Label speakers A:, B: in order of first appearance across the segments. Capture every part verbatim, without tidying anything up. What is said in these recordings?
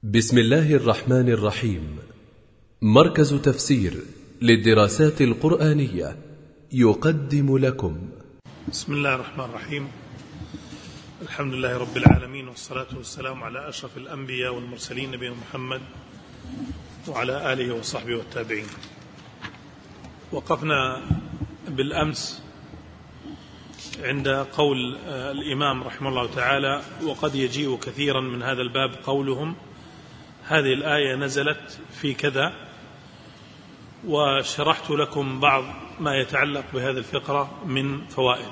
A: بسم الله الرحمن الرحيم. مركز تفسير للدراسات القرآنية يقدم لكم.
B: بسم الله الرحمن الرحيم. الحمد لله رب العالمين، والصلاة والسلام على أشرف الأنبياء والمرسلين نبينا محمد وعلى آله وصحبه والتابعين. وقفنا بالأمس عند قول الإمام رحمه الله تعالى: وقد يجيء كثيرا من هذا الباب قولهم هذه الآية نزلت في كذا، وشرحت لكم بعض ما يتعلق بهذه الفقرة من فوائد.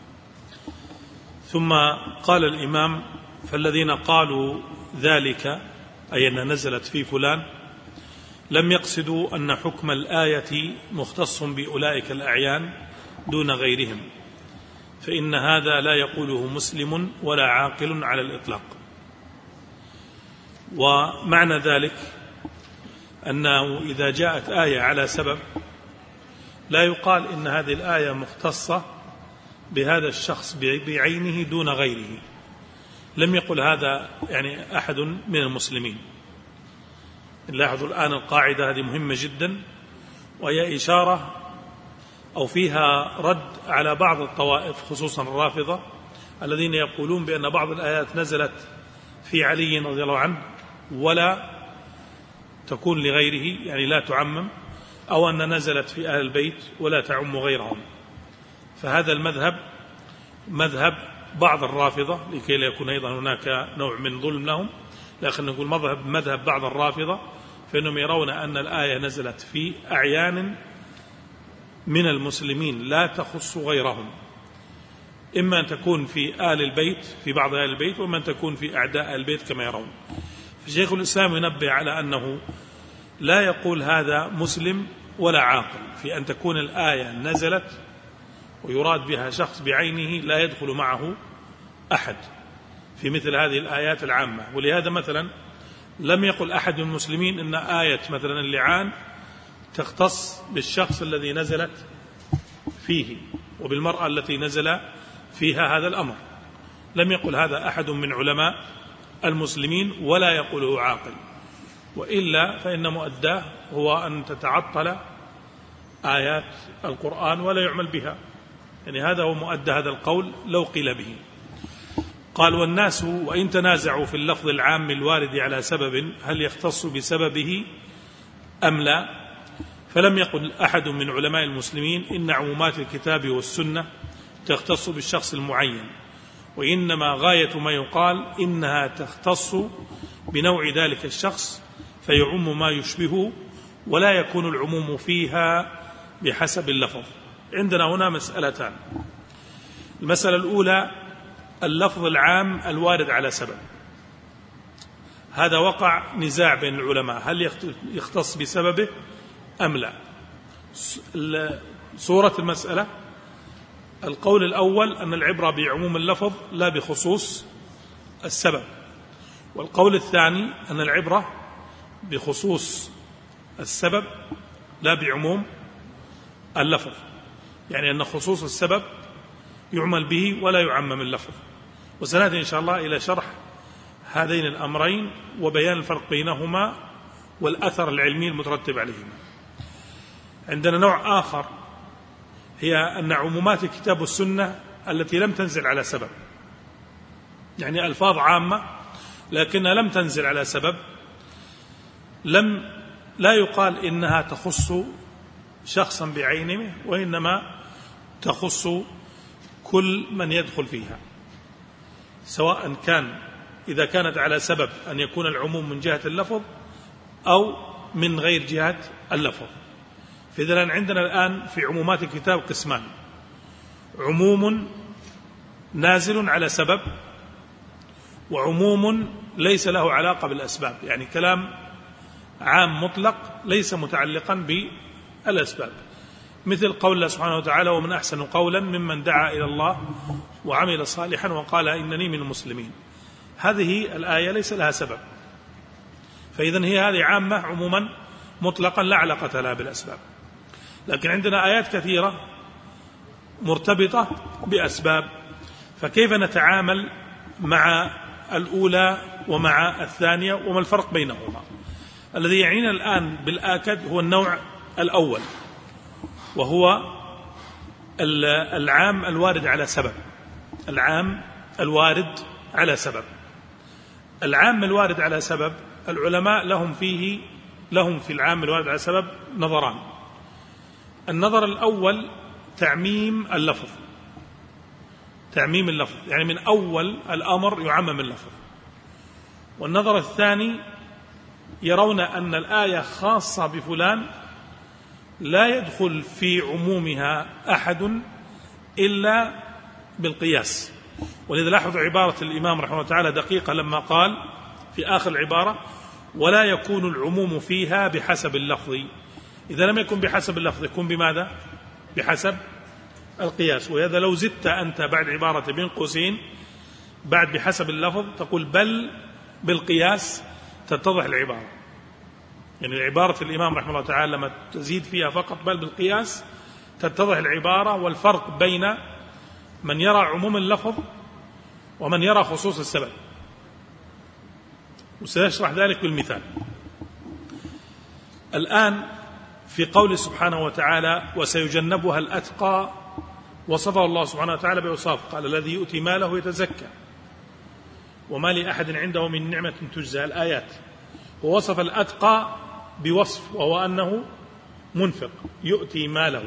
B: ثم قال الإمام: فالذين قالوا ذلك أي أنها نزلت في فلان لم يقصدوا أن حكم الآية مختص بأولئك الأعيان دون غيرهم، فإن هذا لا يقوله مسلم ولا عاقل على الإطلاق. ومعنى ذلك أنه إذا جاءت آية على سبب لا يقال إن هذه الآية مختصة بهذا الشخص بعينه دون غيره. لم يقل هذا يعني أحد من المسلمين. نلاحظ الآن القاعدة هذه مهمة جدا، وهي إشارة أو فيها رد على بعض الطوائف خصوصا الرافضة الذين يقولون بأن بعض الآيات نزلت في علي رضي الله عنه ولا تكون لغيره، يعني لا تعمم، أو أن نزلت في أهل البيت ولا تعم غيرهم. فهذا المذهب مذهب بعض الرافضة، لكي لا يكون أيضا هناك نوع من ظلم لهم، لكن نقول مذهب مذهب بعض الرافضة، فإنهم يرون أن الآية نزلت في أعيان من المسلمين لا تخص غيرهم، إما أن تكون في آل البيت في بعض آل البيت، وإما أن تكون في أعداء البيت كما يرون. فشيخ الإسلام ينبه على أنه لا يقول هذا مسلم ولا عاقل في أن تكون الآية نزلت ويراد بها شخص بعينه لا يدخل معه أحد في مثل هذه الآيات العامة. ولهذا مثلا لم يقل أحد من المسلمين إن آية مثلا اللعان تختص بالشخص الذي نزلت فيه وبالمرأة التي نزل فيها هذا الأمر. لم يقل هذا أحد من علماء المسلمين ولا يقوله عاقل، وإلا فإن مؤداه هو أن تتعطل آيات القرآن ولا يعمل بها، يعني هذا هو مؤدى هذا القول لو قيل به. قال: والناس وإن تنازعوا في اللفظ العام الوارد على سبب هل يختص بسببه أم لا، فلم يقل أحد من علماء المسلمين إن عمومات الكتاب والسنة تختص بالشخص المعين، وإنما غاية ما يقال إنها تختص بنوع ذلك الشخص فيعم ما يشبهه، ولا يكون العموم فيها بحسب اللفظ. عندنا هنا مسألتان. المسألة الأولى اللفظ العام الوارد على سبب، هذا وقع نزاع بين العلماء هل يختص بسببه أم لا. صورة المسألة: القول الأول أن العبرة بعموم اللفظ لا بخصوص السبب، والقول الثاني أن العبرة بخصوص السبب لا بعموم اللفظ، يعني أن خصوص السبب يعمل به ولا يعمم اللفظ. وسنأتي إن شاء الله إلى شرح هذين الأمرين وبيان الفرق بينهما والأثر العلمي المترتب عليهما. عندنا نوع آخر، هي أن عمومات الكتاب والسنة التي لم تنزل على سبب، يعني ألفاظ عامة لكنها لم تنزل على سبب، لم لا يقال إنها تخص شخصا بعينه، وإنما تخص كل من يدخل فيها، سواء كان إذا كانت على سبب أن يكون العموم من جهة اللفظ أو من غير جهة اللفظ. فإذا عندنا الآن في عمومات الكتاب قسمان: عموم نازل على سبب، وعموم ليس له علاقة بالأسباب، يعني كلام عام مطلق ليس متعلقا بالأسباب، مثل قول الله سبحانه وتعالى: ومن أحسن قولا ممن دعا إلى الله وعمل صالحا وقال إنني من المسلمين. هذه الآية ليس لها سبب، فإذن هي هذه عامة عموما مطلقا لا علاقة لها بالأسباب. لكن عندنا آيات كثيرة مرتبطة بأسباب، فكيف نتعامل مع الأولى ومع الثانية وما الفرق بينهما. الذي يعنينا الآن بالآكد هو النوع الأول، وهو العام الوارد على سبب. العام الوارد على سبب العام الوارد على سبب العلماء لهم فيه لهم في العام الوارد على سبب نظران. النظر الأول تعميم اللفظ تعميم اللفظ يعني من أول الأمر يعمم اللفظ. والنظر الثاني يرون أن الآية خاصة بفلان لا يدخل في عمومها أحد إلا بالقياس. ولذا لاحظوا عبارة الإمام رحمه الله تعالى دقيقة لما قال في آخر العبارة: ولا يكون العموم فيها بحسب اللفظ. إذا لم يكن بحسب اللفظ يكون بماذا؟ بحسب القياس. وهذا لو زدت أنت بعد عبارة بين قوسين بعد بحسب اللفظ تقول بل بالقياس تتضح العبارة. يعني عبارة الإمام رحمه الله تعالى لما تزيد فيها فقط بل بالقياس تتضح العبارة والفرق بين من يرى عموم اللفظ ومن يرى خصوص السبب. وسيشرح ذلك بالمثال. الآن في قول سبحانه وتعالى: وسيجنبها الأتقى، وصفه الله سبحانه وتعالى بأوصاف، قال: الذي يؤتي ماله يتزكى وما لأحد عنده من نعمة تجزى. الآيات. ووصف الأتقى بوصف وهو أنه منفق يؤتي ماله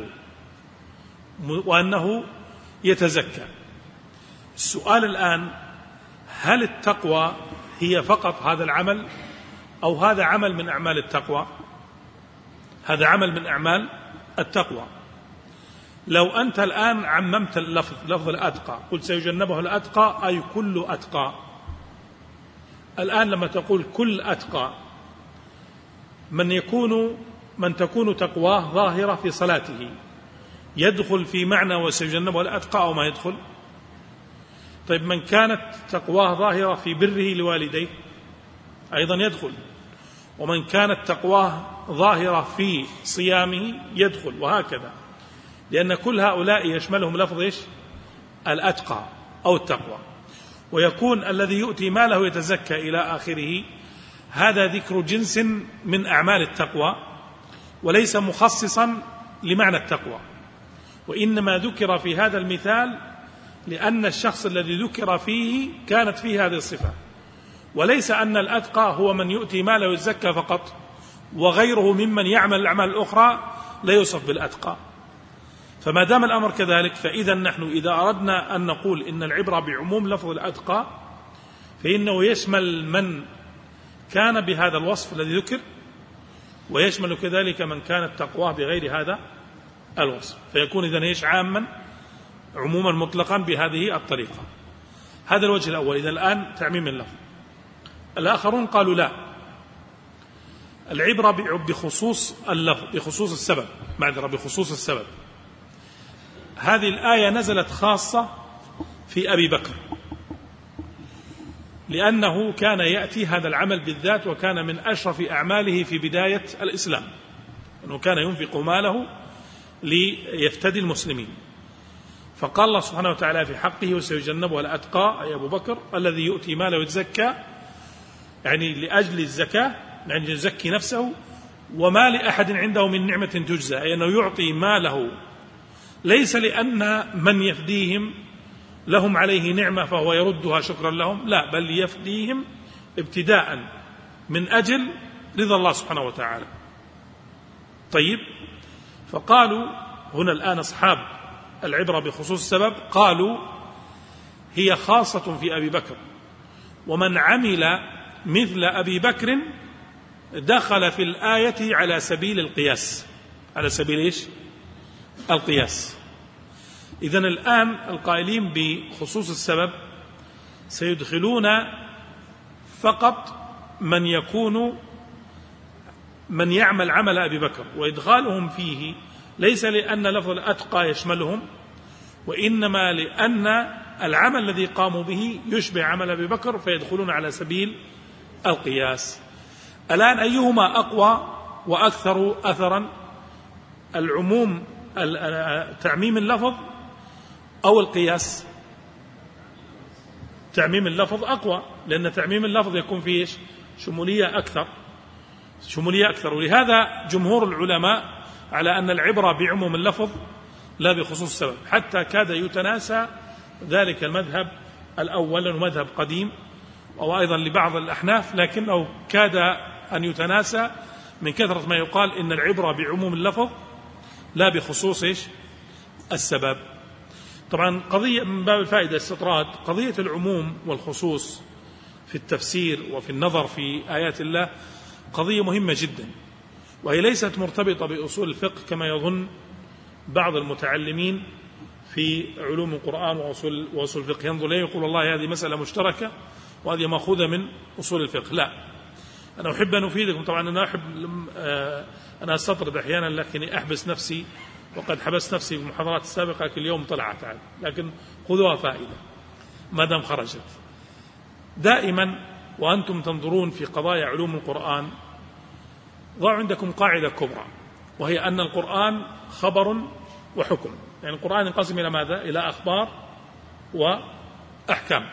B: وأنه يتزكى. السؤال الآن: هل التقوى هي فقط هذا العمل أو هذا عمل من أعمال التقوى؟ هذا عمل من أعمال التقوى. لو أنت الآن عممت اللفظ لفظ الأتقى قلت سيجنبه الأتقى أي كل أتقى. الآن لما تقول كل أتقى من يكون من تكون تقواه ظاهرة في صلاته يدخل في معنى وسيجنبه الأتقى أو ما يدخل؟ طيب من كانت تقواه ظاهرة في بره لوالديه أيضا يدخل، ومن كانت تقواه ظاهرة في صيامه يدخل، وهكذا، لأن كل هؤلاء يشملهم لفظ إيش؟ الأتقى أو التقوى. ويكون الذي يؤتي ماله يتزكى إلى آخره هذا ذكر جنس من أعمال التقوى وليس مخصصا لمعنى التقوى، وإنما ذكر في هذا المثال لأن الشخص الذي ذكر فيه كانت فيه هذه الصفة، وليس أن الأتقى هو من يؤتي ماله يتزكى فقط وغيره ممن يعمل الأعمال الأخرى لا يوصف بالأتقى. فما دام الأمر كذلك فإذا نحن إذا أردنا أن نقول إن العبرة بعموم لفظ الأتقى فإنه يشمل من كان بهذا الوصف الذي ذكر، ويشمل كذلك من كانت تقواه بغير هذا الوصف، فيكون إذن إيش؟ عاما عموما مطلقا بهذه الطريقة. هذا الوجه الأول. إذا الآن تعميم اللفظ. الآخرون قالوا لا، العبرة بخصوص اللفظ بخصوص السبب معذرة بخصوص السبب. هذه الآية نزلت خاصة في أبي بكر لأنه كان يأتي هذا العمل بالذات وكان من أشرف أعماله في بداية الإسلام، أنه كان ينفق ماله ليفتدي المسلمين. فقال الله سبحانه وتعالى في حقه: وسيجنبها الأتقى أي أبو بكر الذي يؤتي ماله يتزكى، يعني لأجل الزكاة، يعني يزكي نفسه، وما لأحد عنده من نعمة تجزى، أي أنه يعطي ماله ليس لأن من يفديهم لهم عليه نعمة فهو يردها شكرا لهم، لا، بل يفديهم ابتداء من أجل رضا الله سبحانه وتعالى. طيب، فقالوا هنا الآن أصحاب العبرة بخصوص السبب قالوا هي خاصة في أبي بكر، ومن عمل مثل أبي بكر دخل في الآية على سبيل القياس. على سبيل إيش؟ القياس. إذن الآن القائلين بخصوص السبب سيدخلون فقط من يكون من يعمل عمل أبي بكر، وإدخالهم فيه ليس لأن لفظ الأتقى يشملهم، وإنما لأن العمل الذي قاموا به يشبه عمل أبي بكر فيدخلون على سبيل القياس. الآن أيهما أقوى وأكثر أثرا؟ العموم تعميم اللفظ أو القياس؟ تعميم اللفظ أقوى، لأن تعميم اللفظ يكون فيه إيش؟ شمولية أكثر شمولية أكثر ولهذا جمهور العلماء على أن العبرة بعموم اللفظ لا بخصوص السبب، حتى كاد يتناسى ذلك المذهب الأول لأنه مذهب قديم وأيضا لبعض الأحناف، لكنه كاد أن يتناسى من كثرة ما يقال إن العبرة بعموم اللفظ لا بخصوص إيش؟ السبب. طبعا قضية من باب الفائدة استطراد، قضية العموم والخصوص في التفسير وفي النظر في آيات الله قضية مهمة جدا، وهي ليست مرتبطة بأصول الفقه كما يظن بعض المتعلمين في علوم القرآن وأصول, وأصول الفقه، ينظر ليه يقول والله هذه مسألة مشتركة وهذه مأخوذة من أصول الفقه. لا، أنا أحب أن أفيدكم. طبعا أنا أحب أنا أستطرد أحيانا لكني أحبس نفسي، وقد حبست نفسي في المحاضرات السابقة كل يوم طلعت عاد، لكن خذوها فائدة ما دام خرجت. دائما وأنتم تنظرون في قضايا علوم القرآن ضعوا عندكم قاعدة كبرى، وهي أن القرآن خبر وحكم. يعني القرآن ينقسم إلى ماذا؟ إلى أخبار وأحكام.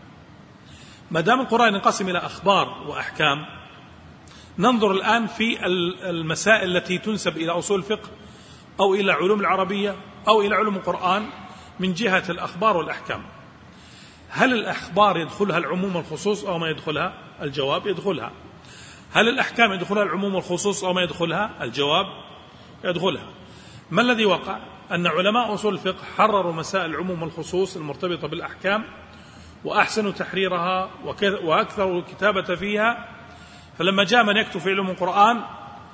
B: ما دام القرآن ينقسم إلى أخبار وأحكام، ننظر الآن في المسائل التي تنسب إلى أصول الفقه أو إلى علوم العربية أو إلى علوم القرآن من جهة الأخبار والأحكام. هل الأخبار يدخلها العموم والخصوص أو ما يدخلها؟ الجواب يدخلها. هل الأحكام يدخلها العموم والخصوص أو ما يدخلها؟ الجواب يدخلها. ما الذي وقع؟ أن علماء أصول الفقه حرروا مسائل العموم والخصوص المرتبطة بالأحكام وأحسنوا تحريرها وأكثروا الكتابة فيها، فلما جاء من يكتب في علوم القرآن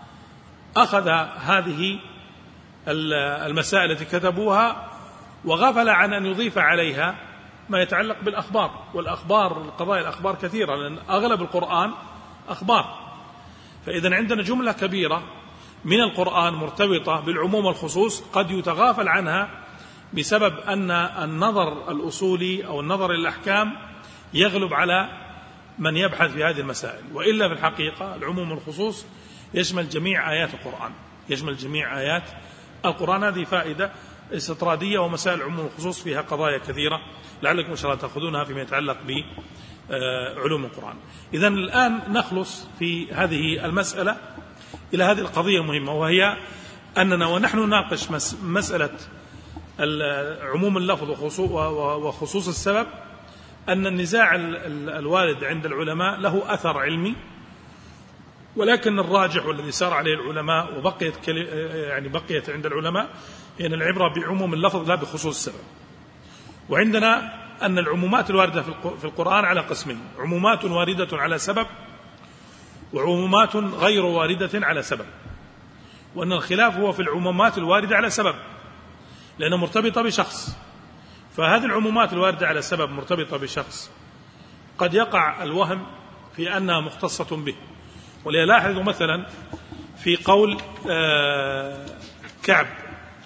B: أخذ هذه المسائل التي كتبوها وغفل عن أن يضيف عليها ما يتعلق بالأخبار. والأخبار القضايا الأخبار كثيرة، لأن أغلب القرآن أخبار. فإذا عندنا جملة كبيرة من القرآن مرتبطة بالعموم والخصوص قد يتغافل عنها بسبب أن النظر الأصولي أو النظر للأحكام يغلب على من يبحث في هذه المسائل. وإلا في الحقيقة العموم والخصوص يشمل جميع آيات القرآن، يشمل جميع آيات القرآن. هذه فائدة استطرادية، ومسائل العموم والخصوص فيها قضايا كثيرة لعلكم إن شاء الله تأخذونها فيما يتعلق بعلوم القرآن. إذن الآن نخلص في هذه المسألة إلى هذه القضية المهمة، وهي أننا ونحن نناقش مسألة عموم اللفظ وخصوص السبب، أن النزاع الوارد عند العلماء له أثر علمي، ولكن الراجح والذي سار عليه العلماء وبقيت يعني بقيت عند العلماء هي أن العبرة بعموم اللفظ لا بخصوص السبب. وعندنا أن العمومات الواردة في القرآن على قسمين: عمومات واردة على سبب، وعمومات غير واردة على سبب. وأن الخلاف هو في العمومات الواردة على سبب لأنها مرتبطة بشخص، فهذه العمومات الواردة على سبب مرتبطة بشخص قد يقع الوهم في أنها مختصة به. وليلاحظوا مثلا في قول كعب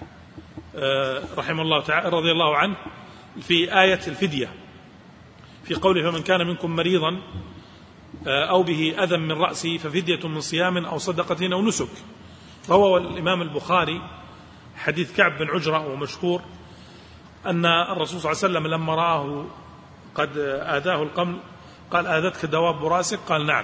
B: رحمه الله تعالى رضي الله عنه في آية الفدية، في قوله: فمن كان منكم مريضا أو به أذى من رأسه ففدية من صيام أو صدقة أو نسك. روى الإمام البخاري حديث كعب بن عجرة ومشهور أن الرسول صلى الله عليه وسلم لما رآه قد آذاه القمل قال: آذتك دواب راسك؟ قال: نعم.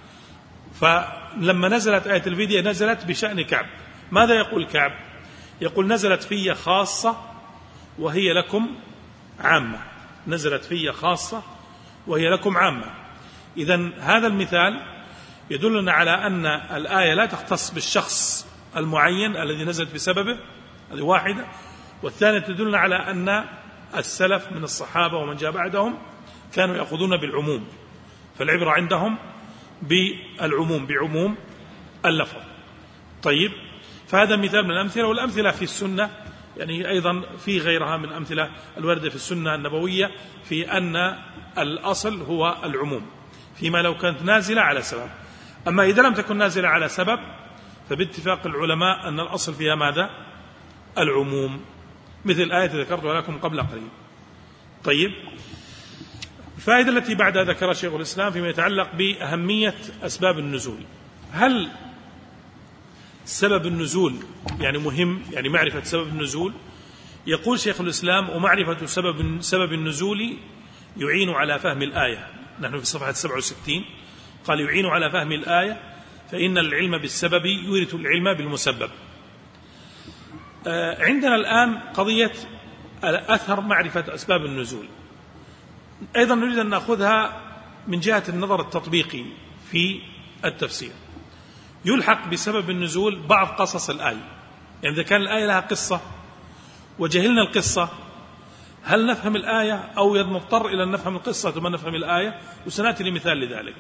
B: فلما نزلت آية الفدية نزلت بشأن كعب. ماذا يقول كعب؟ يقول: نزلت في خاصة وهي لكم عامة. نزلت في خاصة وهي لكم عامة. إذن هذا المثال يدلنا على أن الآية لا تختص بالشخص المعين الذي نزلت بسببه، هذه واحدة. والثانية تدلنا على أن السلف من الصحابة ومن جاء بعدهم كانوا يأخذون بالعموم، فالعبرة عندهم بالعموم بعموم اللفظ. طيب، فهذا مثال من الأمثلة. والأمثلة في السنة يعني أيضا في غيرها من أمثلة الواردة في السنة النبوية في أن الأصل هو العموم فيما لو كانت نازلة على سبب. أما إذا لم تكن نازلة على سبب فباتفاق العلماء أن الأصل فيها ماذا؟ العموم، مثل آية ذكرتها لكم قبل قليل. طيب، الفائدة التي بعدها ذكر شيخ الإسلام فيما يتعلق بأهمية أسباب النزول. هل سبب النزول يعني مهم، يعني معرفة سبب النزول؟ يقول شيخ الإسلام: ومعرفة سبب سبب النزول يعين على فهم الآية. نحن في صفحة سبعة وستين، قال يعين على فهم الآية فإن العلم بالسبب يورث العلم بالمسبب. عندنا الآن قضية أثر معرفة أسباب النزول، أيضا نريد أن نأخذها من جهة النظر التطبيقي في التفسير. يلحق بسبب النزول بعض قصص الآية، يعني إذا كان الآية لها قصة وجهلنا القصة هل نفهم الآية أو نضطر إلى أن نفهم القصة ثم نفهم الآية؟ وسنأتي لمثال لذلك.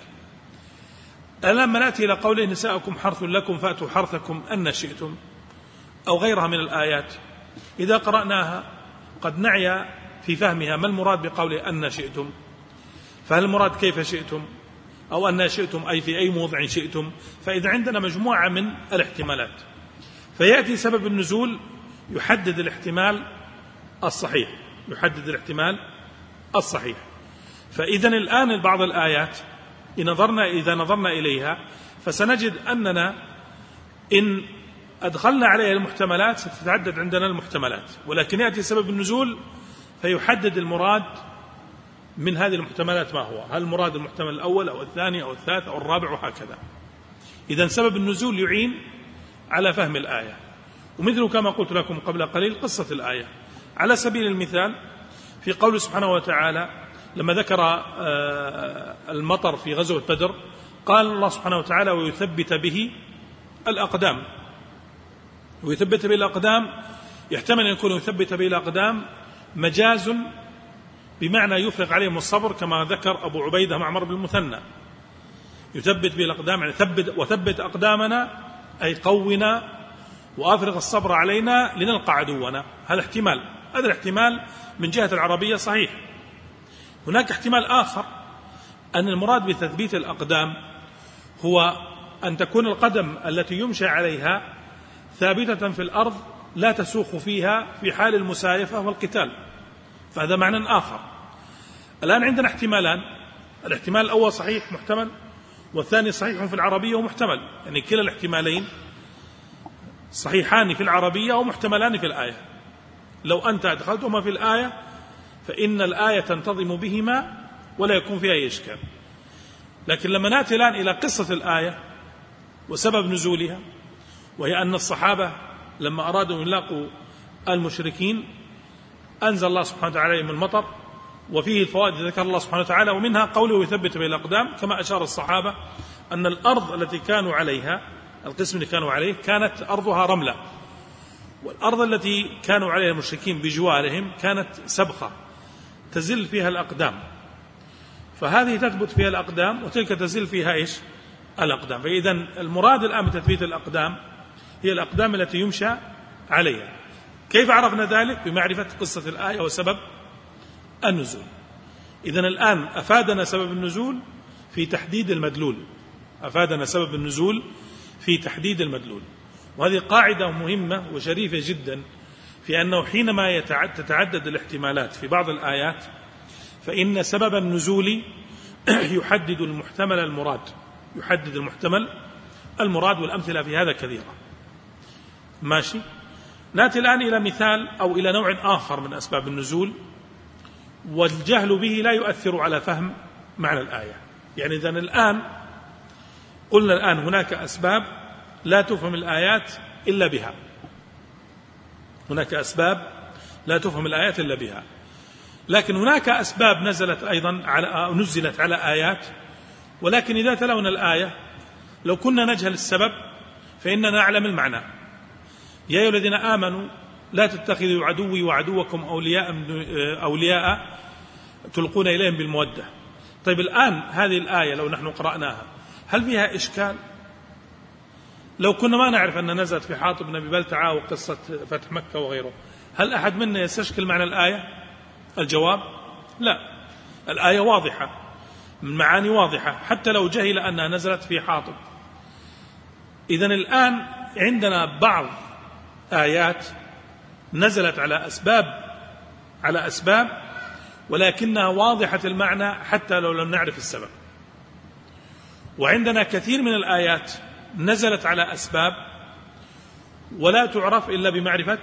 B: لما نأتي إلى قوله نساؤكم حرث لكم فأتوا حرثكم أن شئتم أو غيرها من الآيات، إذا قرأناها قد نعي في فهمها ما المراد بقوله أن شئتم، فهل المراد كيف شئتم أو أن شئتم أي في أي موضع شئتم؟ فإذا عندنا مجموعة من الاحتمالات، فيأتي سبب النزول يحدد الاحتمال الصحيح يحدد الاحتمال الصحيح. فإذا الآن بعض الآيات إن نظرنا إذا نظرنا إليها فسنجد أننا إن أدخلنا عليها المحتملات ستتعدد عندنا المحتملات، ولكن يأتي سبب النزول فيحدد المراد من هذه المحتملات ما هو، هل المراد المحتمل الأول أو الثاني أو الثالث أو الرابع وهكذا. إذن سبب النزول يعين على فهم الآية، ومثل كما قلت لكم قبل قليل قصة الآية. على سبيل المثال في قول سبحانه وتعالى لما ذكر المطر في غزوة بدر قال الله سبحانه وتعالى ويثبت به الأقدام. ويثبت به الأقدام يحتمل أن يكون يثبت به الأقدام مجاز بمعنى يفرغ عليهم الصبر، كما ذكر أبو عبيدة مع عمرو بن المثنى. يثبت به الأقدام يعني ثبت وثبت أقدامنا أي قونا وأفرغ الصبر علينا لنلقى عدونا. هذا احتمال، هذا الاحتمال من جهة العربية صحيح. هناك احتمال آخر أن المراد بتثبيت الأقدام هو أن تكون القدم التي يمشى عليها ثابتة في الأرض لا تسوق فيها في حال المسايفة والقتال، فهذا معنى آخر. الآن عندنا احتمالان، الاحتمال الأول صحيح محتمل والثاني صحيح في العربية ومحتمل، يعني كلا الاحتمالين صحيحان في العربية ومحتملان في الآية. لو أنت أدخلتهما في الآية فإن الآية تنتظم بهما ولا يكون فيها أي إشكال. لكن لما نأتي الآن إلى قصة الآية وسبب نزولها، وهي أن الصحابة لما أرادوا أن يلاقوا المشركين أنزل الله سبحانه وتعالى عليهم المطر، وفيه الفوائد ذكر الله سبحانه وتعالى، ومنها قوله يثبت به الأقدام، كما أشار الصحابة أن الأرض التي كانوا عليها القسم اللي كانوا عليه كانت أرضها رملة، والأرض التي كانوا عليها المشركين بجوارهم كانت سبخة تزل فيها الأقدام، فهذه تثبت فيها الأقدام وتلك تزل فيها إيش؟ الأقدام. فإذا المراد الآن بتثبيت الأقدام هي الأقدام التي يمشى عليها. كيف عرفنا ذلك؟ بمعرفة قصة الآية وسبب النزول. إذن الآن أفادنا سبب النزول في تحديد المدلول أفادنا سبب النزول في تحديد المدلول وهذه قاعدة مهمة وشريفة جدا، في أنه حينما تتعدد الاحتمالات في بعض الآيات فإن سبب النزول يحدد المحتمل المراد يحدد المحتمل المراد والأمثلة في هذا كثيرة. ماشي. نأتي الآن إلى مثال أو إلى نوع آخر من أسباب النزول، والجهل به لا يؤثر على فهم معنى الآية. يعني إذن الآن قلنا الآن هناك أسباب لا تفهم الآيات إلا بها هناك أسباب لا تفهم الآيات إلا بها لكن هناك أسباب نزلت أيضا على نزلت على آيات، ولكن إذا تلونا الآية لو كنا نجهل السبب فإننا نعلم المعنى. يا أيها الذين آمنوا لا تتخذوا عدوي وعدوكم أولياء أولياء تلقون إليهم بالمودة. طيب الآن هذه الآية لو نحن قرأناها هل فيها إشكال؟ لو كنا ما نعرف أن نزلت في حاطب بن أبي بلتعة وقصة فتح مكة وغيره، هل أحد منا يستشكل معنى الآية؟ الجواب لا، الآية واضحة، المعاني واضحة حتى لو جهل أنها نزلت في حاطب. إذن الآن عندنا بعض آيات نزلت على أسباب على أسباب ولكنها واضحة المعنى حتى لو لم نعرف السبب، وعندنا كثير من الآيات نزلت على أسباب ولا تعرف إلا بمعرفة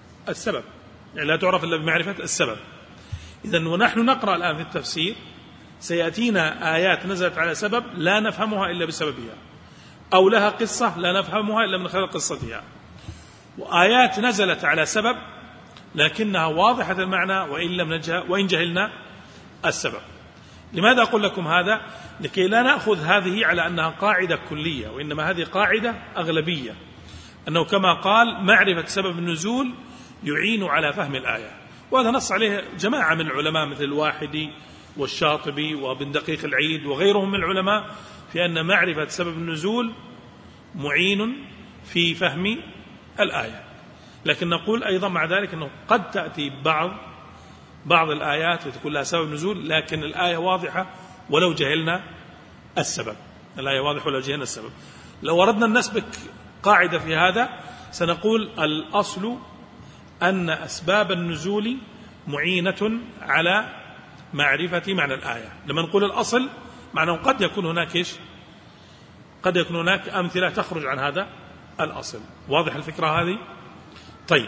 B: السبب، يعني لا تعرف إلا بمعرفة السبب. إذن ونحن نقرأ الآن في التفسير سيأتينا آيات نزلت على سبب لا نفهمها إلا بسببها، أو لها قصة لا نفهمها إلا من خلال قصتها، وآيات نزلت على سبب لكنها واضحة المعنى وإن لم نجه وإن جهلنا السبب. لماذا أقول لكم هذا؟ لكي لا نأخذ هذه على أنها قاعدة كلية، وإنما هذه قاعدة أغلبية، أنه كما قال معرفة سبب النزول يعين على فهم الآية، وهذا نص عليه جماعة من العلماء مثل الواحدي والشاطبي وابن دقيق العيد وغيرهم من العلماء في أن معرفة سبب النزول معين في فهم الآية. لكن نقول أيضا مع ذلك أنه قد تأتي بعض بعض الآيات وتكون لها سبب نزول لكن الآية واضحة ولو جهلنا السبب، الآية واضحة ولو جهلنا السبب. لو أردنا أن نسبك قاعدة في هذا سنقول الأصل أن أسباب النزول معينة على معرفة معنى الآية. لما نقول الأصل معناه قد يكون هناك إيش؟ قد يكون هناك أمثلة تخرج عن هذا الأصل. واضح الفكرة هذه؟ طيب،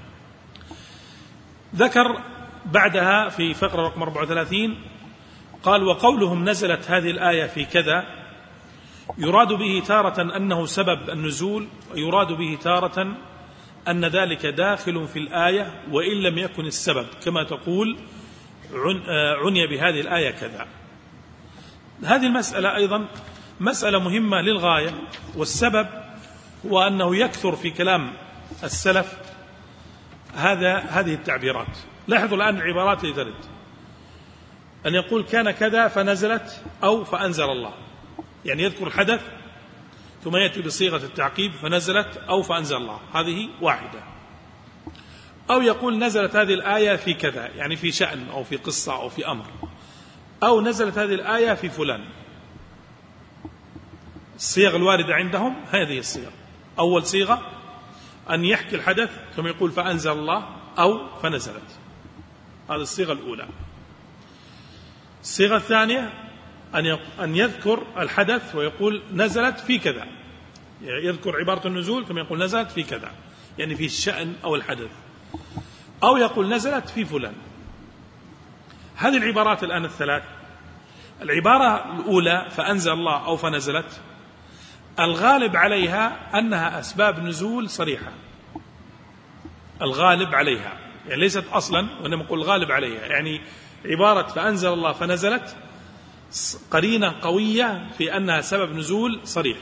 B: ذكر بعدها في فقرة رقم أربعة وثلاثين قال: وقولهم نزلت هذه الآية في كذا يراد به تارة أنه سبب النزول، ويراد به تارة أن ذلك داخل في الآية وإن لم يكن السبب، كما تقول عني بهذه الآية كذا. هذه المسألة أيضا مسألة مهمة للغاية، والسبب هو أنه يكثر في كلام السلف هذا هذه التعبيرات. لاحظوا الآن العبارات اللي ترد، أن يقول كان كذا فنزلت أو فأنزل الله، يعني يذكر الحدث ثم يأتي بصيغة التعقيب فنزلت أو فأنزل الله، هذه واحدة. أو يقول نزلت هذه الآية في كذا، يعني في شأن أو في قصة أو في أمر، أو نزلت هذه الآية في فلان. الصيغ الواردة عندهم هذه الصيغ. أول صيغة أن يحكي الحدث ثم يقول فأنزل الله أو فنزلت، هذه الصيغة الأولى. الصيغة الثانية أن يذكر الحدث ويقول نزلت في كذا، يعني يذكر عبارة النزول ثم يقول نزلت في كذا، يعني في الشأن أو الحدث. أو يقول نزلت في فلان. هذه العبارات الآن الثلاث، العبارة الأولى فأنزل الله أو فنزلت، الغالب عليها أنها أسباب نزول صريحة، الغالب عليها، يعني ليست أصلا وإنما نقول الغالب عليها، يعني عبارة فأنزل الله فنزلت قرينة قوية في أنها سبب نزول صريح.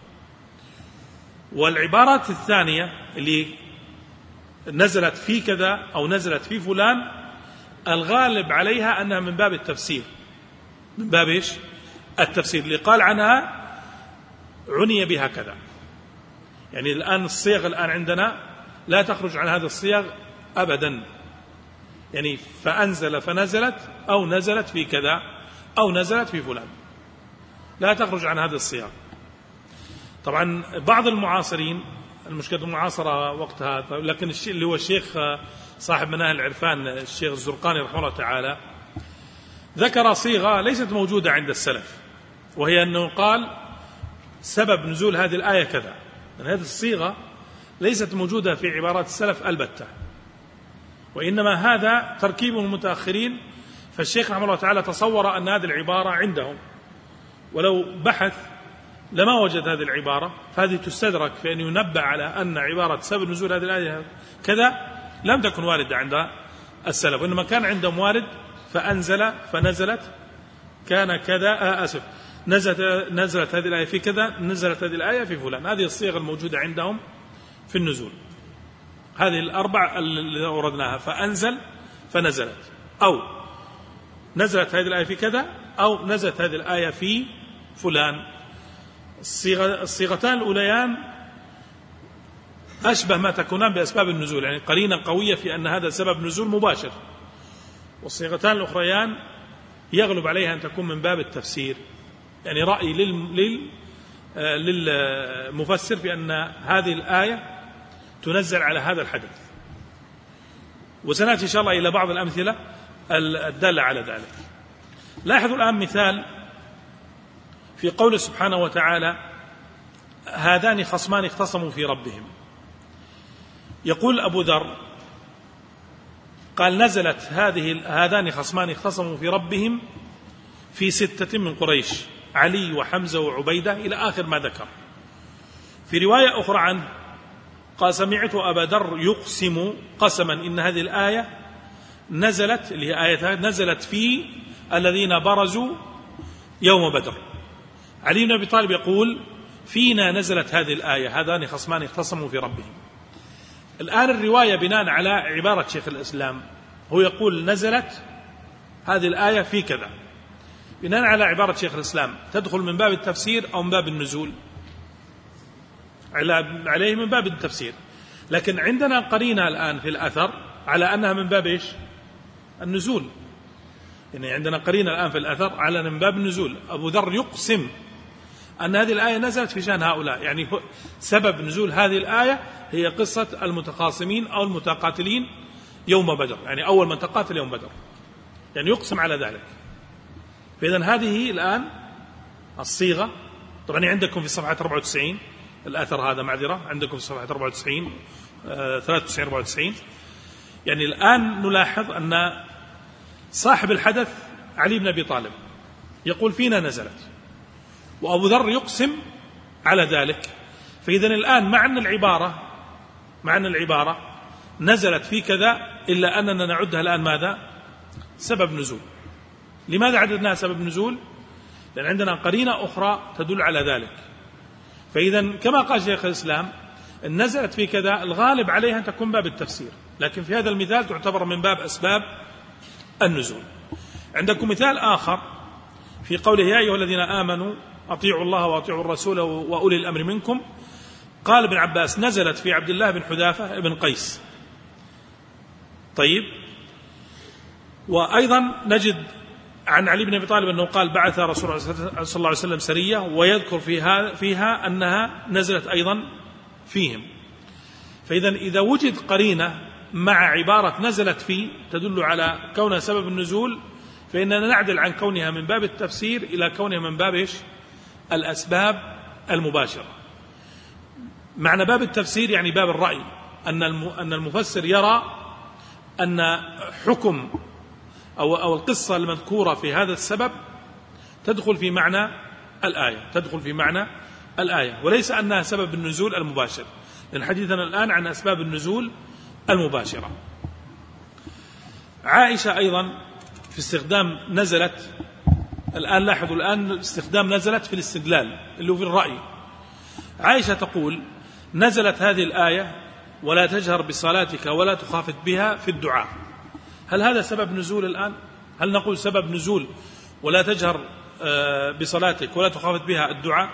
B: والعبارات الثانية اللي نزلت في كذا أو نزلت في فلان الغالب عليها أنها من باب التفسير، من باب إيش؟ التفسير، اللي قال عنها عني بها كذا. يعني الآن الصيغ الآن عندنا لا تخرج عن هذا الصيغ أبدا، يعني فأنزل فنزلت أو نزلت في كذا أو نزلت في فلان، لا تخرج عن هذا الصيغ. طبعا بعض المعاصرين، المشكلة المعاصرة وقتها، لكن الشيء اللي هو الشيخ صاحب مناهل العرفان الشيخ الزرقاني رحمه الله تعالى ذكر صيغة ليست موجودة عند السلف، وهي أنه قال سبب نزول هذه الآية كذا. يعني هذه الصيغة ليست موجودة في عبارات السلف البتة، وإنما هذا تركيب المتأخرين. فالشيخ رحمه الله تعالى تصور أن هذه العبارة عندهم، ولو بحث لما وجد هذه العبارة، فهذه تستدرك في أن ينبع على أن عبارة سبب نزول هذه الآية كذا لم تكن واردة عند السلف، وإنما كان عندهم وارد فأنزل فنزلت كان كذا آه أسف نزلت, نزلت هذه الآية في كذا، نزلت هذه الآية في فلان. هذه الصيغة الموجودة عندهم في النزول، هذه الأربع اللي أوردناها، فأنزل فنزلت، أو نزلت هذه الآية في كذا، أو نزلت هذه الآية في فلان. الصيغة الصيغتان الأوليان أشبه ما تكونان بأسباب النزول، يعني قرينة قوية في أن هذا سبب نزول مباشر. والصيغتان الأخريان يغلب عليها أن تكون من باب التفسير، يعني رأي لل للمفسر في أن هذه الآية تنزل على هذا الحدث. وسنأتي إن شاء الله إلى بعض الأمثلة الدالة على ذلك. لاحظوا الآن مثال في قول سبحانه وتعالى هذان خصمان اختصموا في ربهم. يقول أبو ذر قال نزلت هذه هذان خصمان اختصموا في ربهم في ستة من قريش، علي وحمزة وعبيدة إلى آخر ما ذكر. في رواية أخرى عنه قال سمعت أبا ذر يقسم قسما إن هذه الآية نزلت، اللي هي آية نزلت في الذين برزوا يوم بدر. علي بن أبي طالب يقول فينا نزلت هذه الآية، هذان خصمان اختصموا في ربهم. الآن الرواية بناء على عبارة شيخ الإسلام، هو يقول نزلت هذه الآية في كذا، بناء على عبارة شيخ الإسلام تدخل من باب التفسير أو من باب النزول؟ عليه من باب التفسير، لكن عندنا قرينة الآن في الأثر على أنها من باب إيش؟ النزول. يعني عندنا قرينة الآن في الأثر على أنها من باب النزول. أبو ذر يقسم أن هذه الآية نزلت في شأن هؤلاء، يعني سبب نزول هذه الآية هي قصة المتخاصمين أو المتقاتلين يوم بدر، يعني أول من تقاتل يوم بدر، يعني يقسم على ذلك. فإذن هذه الآن الصيغة. طبعا عندكم في صفحة أربعة وتسعين الأثر هذا، معذرة، عندكم في صفحة أربعة وتسعين ثلاثة وتسعين أربعة وتسعين. يعني الآن نلاحظ أن صاحب الحدث علي بن أبي طالب يقول فينا نزلت، وأبو ذر يقسم على ذلك. فإذن الآن معنى العبارة معنى العبارة نزلت في كذا، إلا أننا نعدها الآن ماذا؟ سبب نزول. لماذا عددناها سبب نزول؟ لأن عندنا قرينة أخرى تدل على ذلك. فإذن كما قال شيخ الإسلام إن نزلت في كذا الغالب عليها أن تكون باب التفسير، لكن في هذا المثال تعتبر من باب أسباب النزول. عندكم مثال آخر في قوله يا أيها الذين آمنوا أطيعوا الله وأطيعوا الرسول وأولي الأمر منكم. قال ابن عباس نزلت في عبد الله بن حذافة بن قيس. طيب، وأيضا نجد عن علي بن أبي طالب أنه قال بعث رسول الله صلى الله عليه وسلم سرية، ويذكر فيها, فيها أنها نزلت أيضا فيهم. فإذا إذا وجد قرينة مع عبارة نزلت في تدل على كونها سبب النزول، فإننا نعدل عن كونها من باب التفسير إلى كونها من باب إيش؟ الأسباب المباشرة. معنى باب التفسير يعني باب الرأي، أن المفسر يرى أن حكم أو, أو القصة المذكورة في هذا السبب تدخل في معنى الآية تدخل في معنى الآية وليس أنها سبب النزول المباشر، لأن حديثنا الآن عن أسباب النزول المباشرة. عائشة أيضا في استخدام نزلت، الآن لاحظوا الآن استخدام نزلت في الاستدلال اللي هو في الرأي. عائشة تقول نزلت هذه الآية ولا تجهر بصلاتك ولا تخافت بها في الدعاء. هل هذا سبب نزول الآن؟ هل نقول سبب نزول ولا تجهر بصلاتك ولا تخافت بها الدعاء؟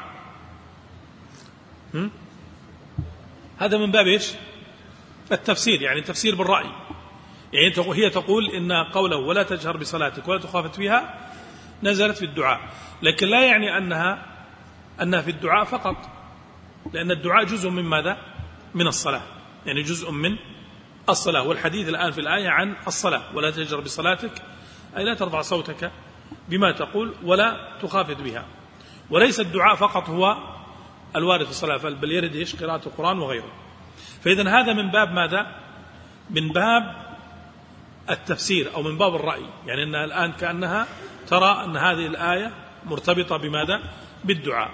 B: هم؟ هذا من باب إيش؟ التفسير، يعني تفسير بالرأي. يعني هي تقول إن قوله ولا تجهر بصلاتك ولا تخافت بها نزلت في الدعاء، لكن لا يعني أنها أنها في الدعاء فقط، لأن الدعاء جزء من ماذا؟ من الصلاة، يعني جزء من الصلاة. والحديث الآن في الآية عن الصلاة، ولا تجهر بصلاتك أي لا ترفع صوتك بما تقول ولا تخافت بها. وليس الدعاء فقط هو الوارد في الصلاة، بل يرد إيش؟ قراءة القرآن وغيره. فإذن هذا من باب ماذا؟ من باب التفسير أو من باب الرأي، يعني أنها الآن كأنها ترى أن هذه الآية مرتبطة بماذا؟ بالدعاء.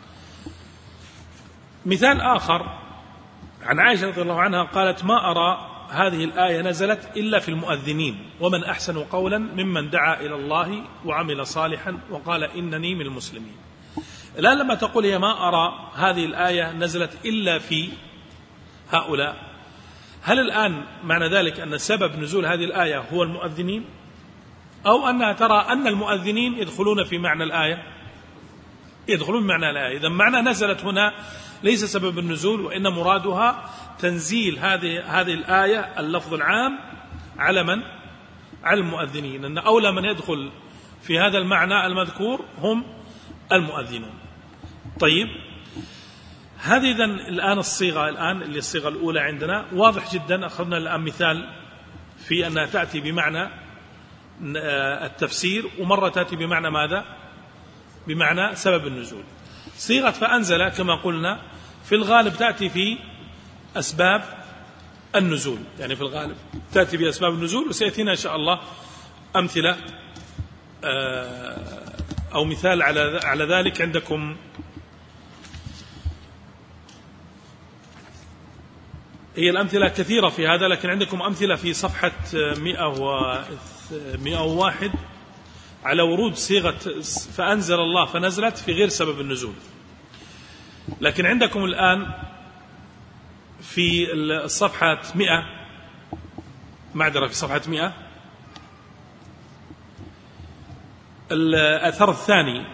B: مثال آخر عن عائشة رضي الله عنها قالت ما أرى هذه الآية نزلت إلا في المؤذنين، ومن أحسن قولا ممن دعا إلى الله وعمل صالحا وقال إنني من المسلمين. الآن لما تقول يا ما أرى هذه الآية نزلت إلا في هؤلاء، هل الآن معنى ذلك أن سبب نزول هذه الآية هو المؤذنين، أو أنها ترى أن المؤذنين يدخلون في معنى الآية يدخلون معنى الآية؟ إذا معنى نزلت هنا ليس سبب النزول، وإن مرادها تنزيل هذه هذه الآية اللفظ العام على من؟ على المؤذنين، أن أولى من يدخل في هذا المعنى المذكور هم المؤذنون. طيب، هذه إذن الآن الصيغة الآن اللي الصيغة الأولى عندنا واضح جدا. أخذنا الآن مثال في أنها تأتي بمعنى التفسير، ومرة تأتي بمعنى ماذا؟ بمعنى سبب النزول. صيغة فأنزل كما قلنا في الغالب تأتي في أسباب النزول، يعني في الغالب تأتي بأسباب النزول، وسيأتينا إن شاء الله أمثلة أو مثال على على ذلك عندكم هي الأمثلة كثيرة في هذا، لكن عندكم أمثلة في صفحة مئة وواحد على ورود صيغة فأنزل الله فنزلت في غير سبب النزول. لكن عندكم الآن في الصفحة مئة معذرة في صفحة مئة الأثر الثاني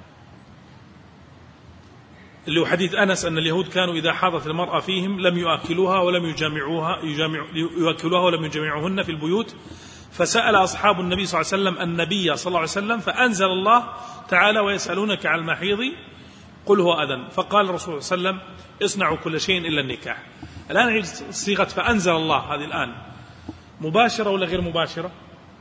B: اللي هو حديث أنس أن اليهود كانوا إذا حاضت المرأة فيهم لم يؤكلوها ولم يجامعوها يجامع يؤكلوها ولم يجامعوهن في البيوت، فسأل أصحاب النبي صلى الله عليه وسلم النبي صلى الله عليه وسلم فأنزل الله تعالى ويسألونك عن المحيض قل هو أذن، فقال الرسول صلى الله عليه وسلم اصنعوا كل شيء إلا النكاح. الآن صيغة فأنزل الله هذه الآن مباشرة ولا غير مباشرة؟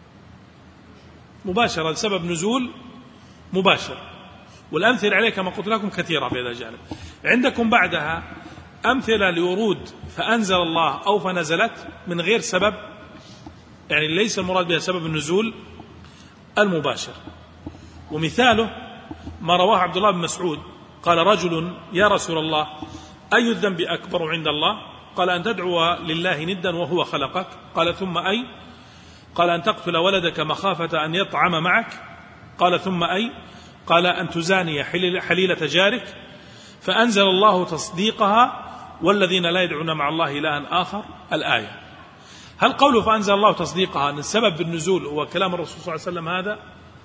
B: مباشرة، لسبب نزول مباشر، والأمثلة عليه كما قلت لكم كثيرة في هذا الجانب. عندكم بعدها أمثلة لورود فأنزل الله أو فنزلت من غير سبب، يعني ليس المراد بها سبب النزول المباشر. ومثاله ما رواه عبد الله بن مسعود قال رجل يا رسول الله أي الذنب أكبر عند الله؟ قال أن تدعو لله ندا وهو خلقك. قال ثم أي؟ قال أن تقتل ولدك مخافة أن يطعم معك. قال ثم أي؟ قال أن تزاني حليلة جارك. فأنزل الله تصديقها والذين لا يدعون مع الله إلها آخر الآية. هل قوله فأنزل الله تصديقها أن السبب بالنزول هو كلام الرسول صلى الله عليه وسلم هذا؟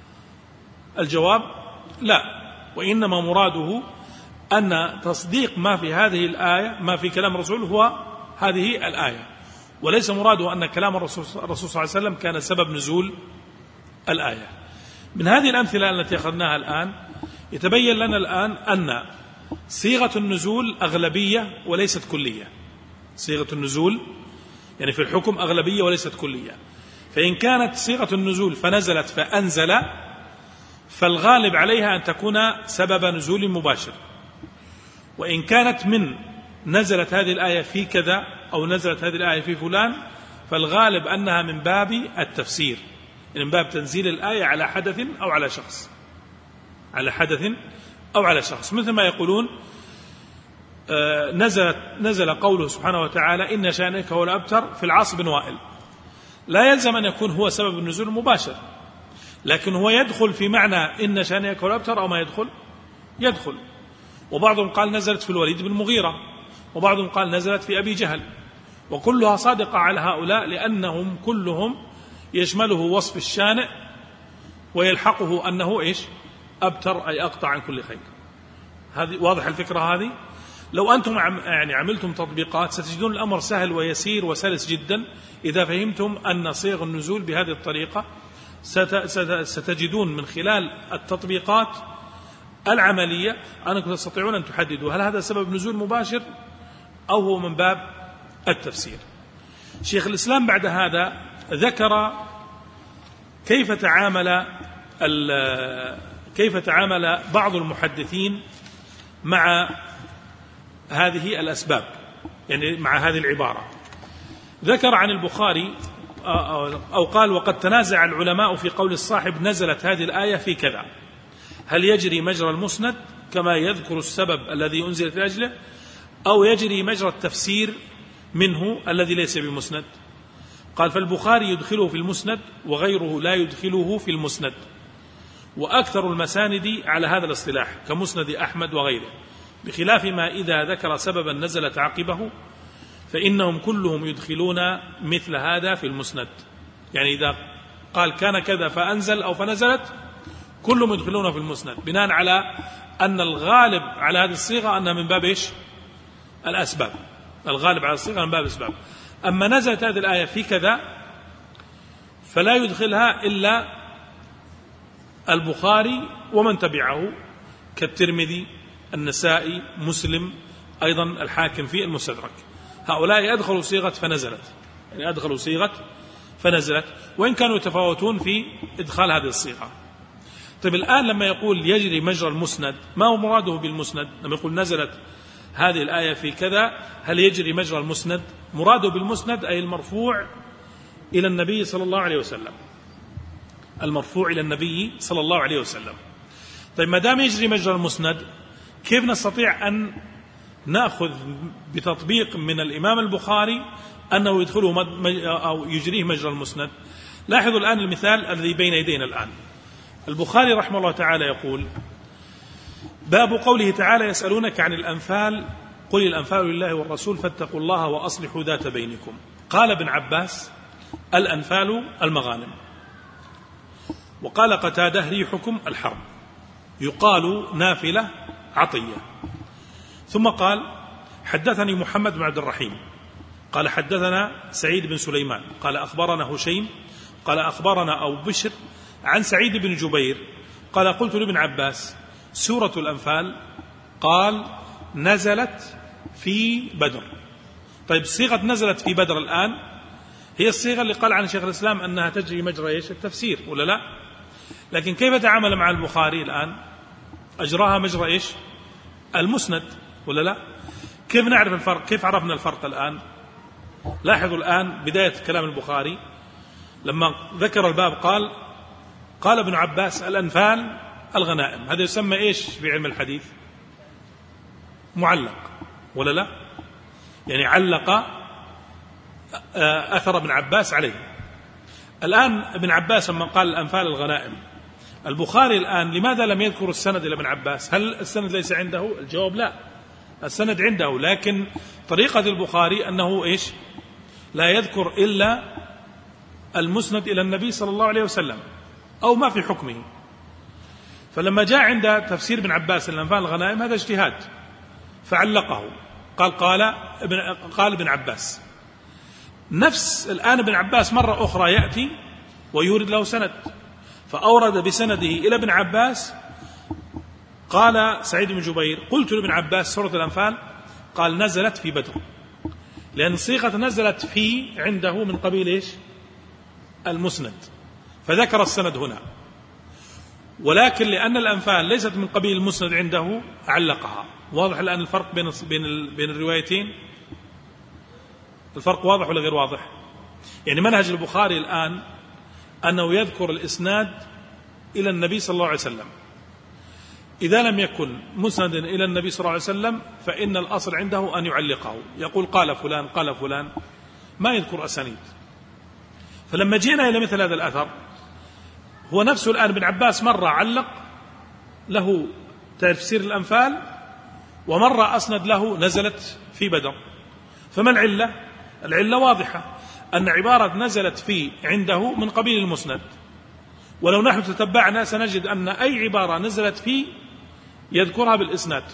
B: الجواب لا، وإنما مراده أن تصديق ما في هذه الآية ما في كلام الرسول هو هذه الآية، وليس مراده أن كلام الرسول صلى الله عليه وسلم كان سبب نزول الآية. من هذه الأمثلة التي أخذناها الآن يتبين لنا الآن أن صيغة النزول أغلبية وليست كلية. صيغة النزول يعني في الحكم أغلبية وليست كلية، فإن كانت صيغة النزول فنزلت فأنزل فالغالب عليها أن تكون سبب نزول مباشر، وإن كانت من نزلت هذه الآية في كذا أو نزلت هذه الآية في فلان فالغالب أنها من باب التفسير، من باب تنزيل الآية على حدث أو على شخص، على حدث أو على شخص. مثل ما يقولون آه نزل نزل قوله سبحانه وتعالى إن شأنك هو الأبتر في العاص بن وائل، لا يلزم أن يكون هو سبب النزول المباشر، لكن هو يدخل في معنى إن شأنك هو الأبتر أو ما يدخل يدخل. وبعضهم قال نزلت في الوليد بن المغيرة، وبعضهم قال نزلت في أبي جهل، وكلها صادقة على هؤلاء لأنهم كلهم يشمله وصف الشانئ ويلحقه أنه إيش؟ أبتر أي أقطع عن كل خير. هذه واضح الفكرة هذه. لو أنتم يعني عملتم تطبيقات ستجدون الأمر سهل ويسير وسلس جدا إذا فهمتم أن صيغ النزول بهذه الطريقة. ستجدون من خلال التطبيقات العملية أنكم تستطيعون أن تحددوا هل هذا سبب نزول مباشر أو هو من باب التفسير. شيخ الإسلام بعد هذا ذكر كيف تعامل كيف تعامل بعض المحدثين مع هذه الأسباب، يعني مع هذه العبارة. ذكر عن البخاري أو قال وقد تنازع العلماء في قول الصاحب نزلت هذه الآية في كذا، هل يجري مجرى المسند كما يذكر السبب الذي أنزلت لأجله أو يجري مجرى التفسير منه الذي ليس بمسند؟ قال فالبخاري يدخله في المسند وغيره لا يدخله في المسند، وأكثر المساند على هذا الاصطلاح كمسند أحمد وغيره، بخلاف ما إذا ذكر سببا نزلت عقبه فإنهم كلهم يدخلون مثل هذا في المسند. يعني إذا قال كان كذا فأنزل أو فنزلت كلهم يدخلون في المسند، بناء على أن الغالب على هذه الصيغة أنها من باب إيش؟ الأسباب. الغالب على الصيغة من باب الأسباب. أما نزلت هذه الآية في كذا فلا يدخلها إلا البخاري ومن تبعه كالترمذي النسائي مسلم أيضا الحاكم في المستدرك، هؤلاء أدخلوا صيغة فنزلت، يعني أدخلوا صيغة فنزلت وإن كانوا يتفاوتون في إدخال هذه الصيغة. طيب الآن لما يقول يجري مجرى المسند ما هو مراده بالمسند؟ لما يقول نزلت هذه الآية في كذا هل يجري مجرى المسند؟ مراده بالمسند أي المرفوع إلى النبي صلى الله عليه وسلم، المرفوع إلى النبي صلى الله عليه وسلم. طيب ما دام يجري مجرى المسند، كيف نستطيع أن نأخذ بتطبيق من الإمام البخاري أنه يدخله أو يجريه مجرى المسند؟ لاحظوا الآن المثال الذي بين يدينا الآن. البخاري رحمه الله تعالى يقول: باب قوله تعالى: يسألونك عن الأنفال قل الأنفال لله والرسول فاتقوا الله وأصلحوا ذات بينكم. قال ابن عباس: الأنفال المغانم. وقال قتادة: ريحكم الحرب، يقال نافلة عطية. ثم قال: حدثني محمد بن عبد الرحيم قال حدثنا سعيد بن سليمان قال أخبرنا هشيم قال أخبرنا أبو بشر عن سعيد بن جبير قال: قلت لابن عباس: سورة الأنفال؟ قال: نزلت في بدر. طيب صيغة نزلت في بدر الآن هي الصيغة اللي قال عن شيخ الإسلام أنها تجري مجرى إيش؟ التفسير، ولا لا؟ لكن كيف تعامل مع البخاري الآن؟ أجراها مجرى إيش؟ المسند، ولا لا؟ كيف نعرف الفرق؟ كيف عرفنا الفرق الآن؟ لاحظوا الآن بداية كلام البخاري لما ذكر الباب قال: قال ابن عباس: الأنفال الغنائم. هذا يسمى إيش في علم الحديث؟ معلق، ولا لا؟ يعني علق أثر ابن عباس عليه. الآن ابن عباس لما قال الأنفال الغنائم، البخاري الآن لماذا لم يذكر السند إلى ابن عباس؟ هل السند ليس عنده؟ الجواب لا، السند عنده، لكن طريقة البخاري أنه إيش؟ لا يذكر إلا المسند إلى النبي صلى الله عليه وسلم أو ما في حكمه. فلما جاء عند تفسير ابن عباس الأنفال الغنائم هذا اجتهاد فعلقه، قال قال ابن, قال ابن عباس. نفس الآن ابن عباس مرة أخرى يأتي ويورد له سند، فأورد بسنده إلى ابن عباس. قال سعيد بن جبير: قلت لابن عباس: سورة الأنفال؟ قال: نزلت في بدر، لأن صيغة نزلت في عنده من قبيل إيش؟ المسند، فذكر السند هنا. ولكن لأن الأنفال ليست من قبيل المسند عنده علقها. واضح الآن الفرق بين بين بين الروايتين؟ الفرق واضح ولا غير واضح؟ يعني منهج البخاري الآن أنه يذكر الإسناد إلى النبي صلى الله عليه وسلم، إذا لم يكن مسندا إلى النبي صلى الله عليه وسلم فإن الأصل عنده أن يعلقه، يقول قال فلان قال فلان، ما يذكر أسانيد. فلما جينا إلى مثل هذا الأثر، هو نفسه الآن ابن عباس مرة علق له تفسير الأنفال ومرة أسند له نزلت في بدر. فما العلة؟ العلة واضحة، أن عبارة نزلت في عنده من قبيل المسند، ولو نحن تتبعنا سنجد أن أي عبارة نزلت في يذكرها بالإسناد،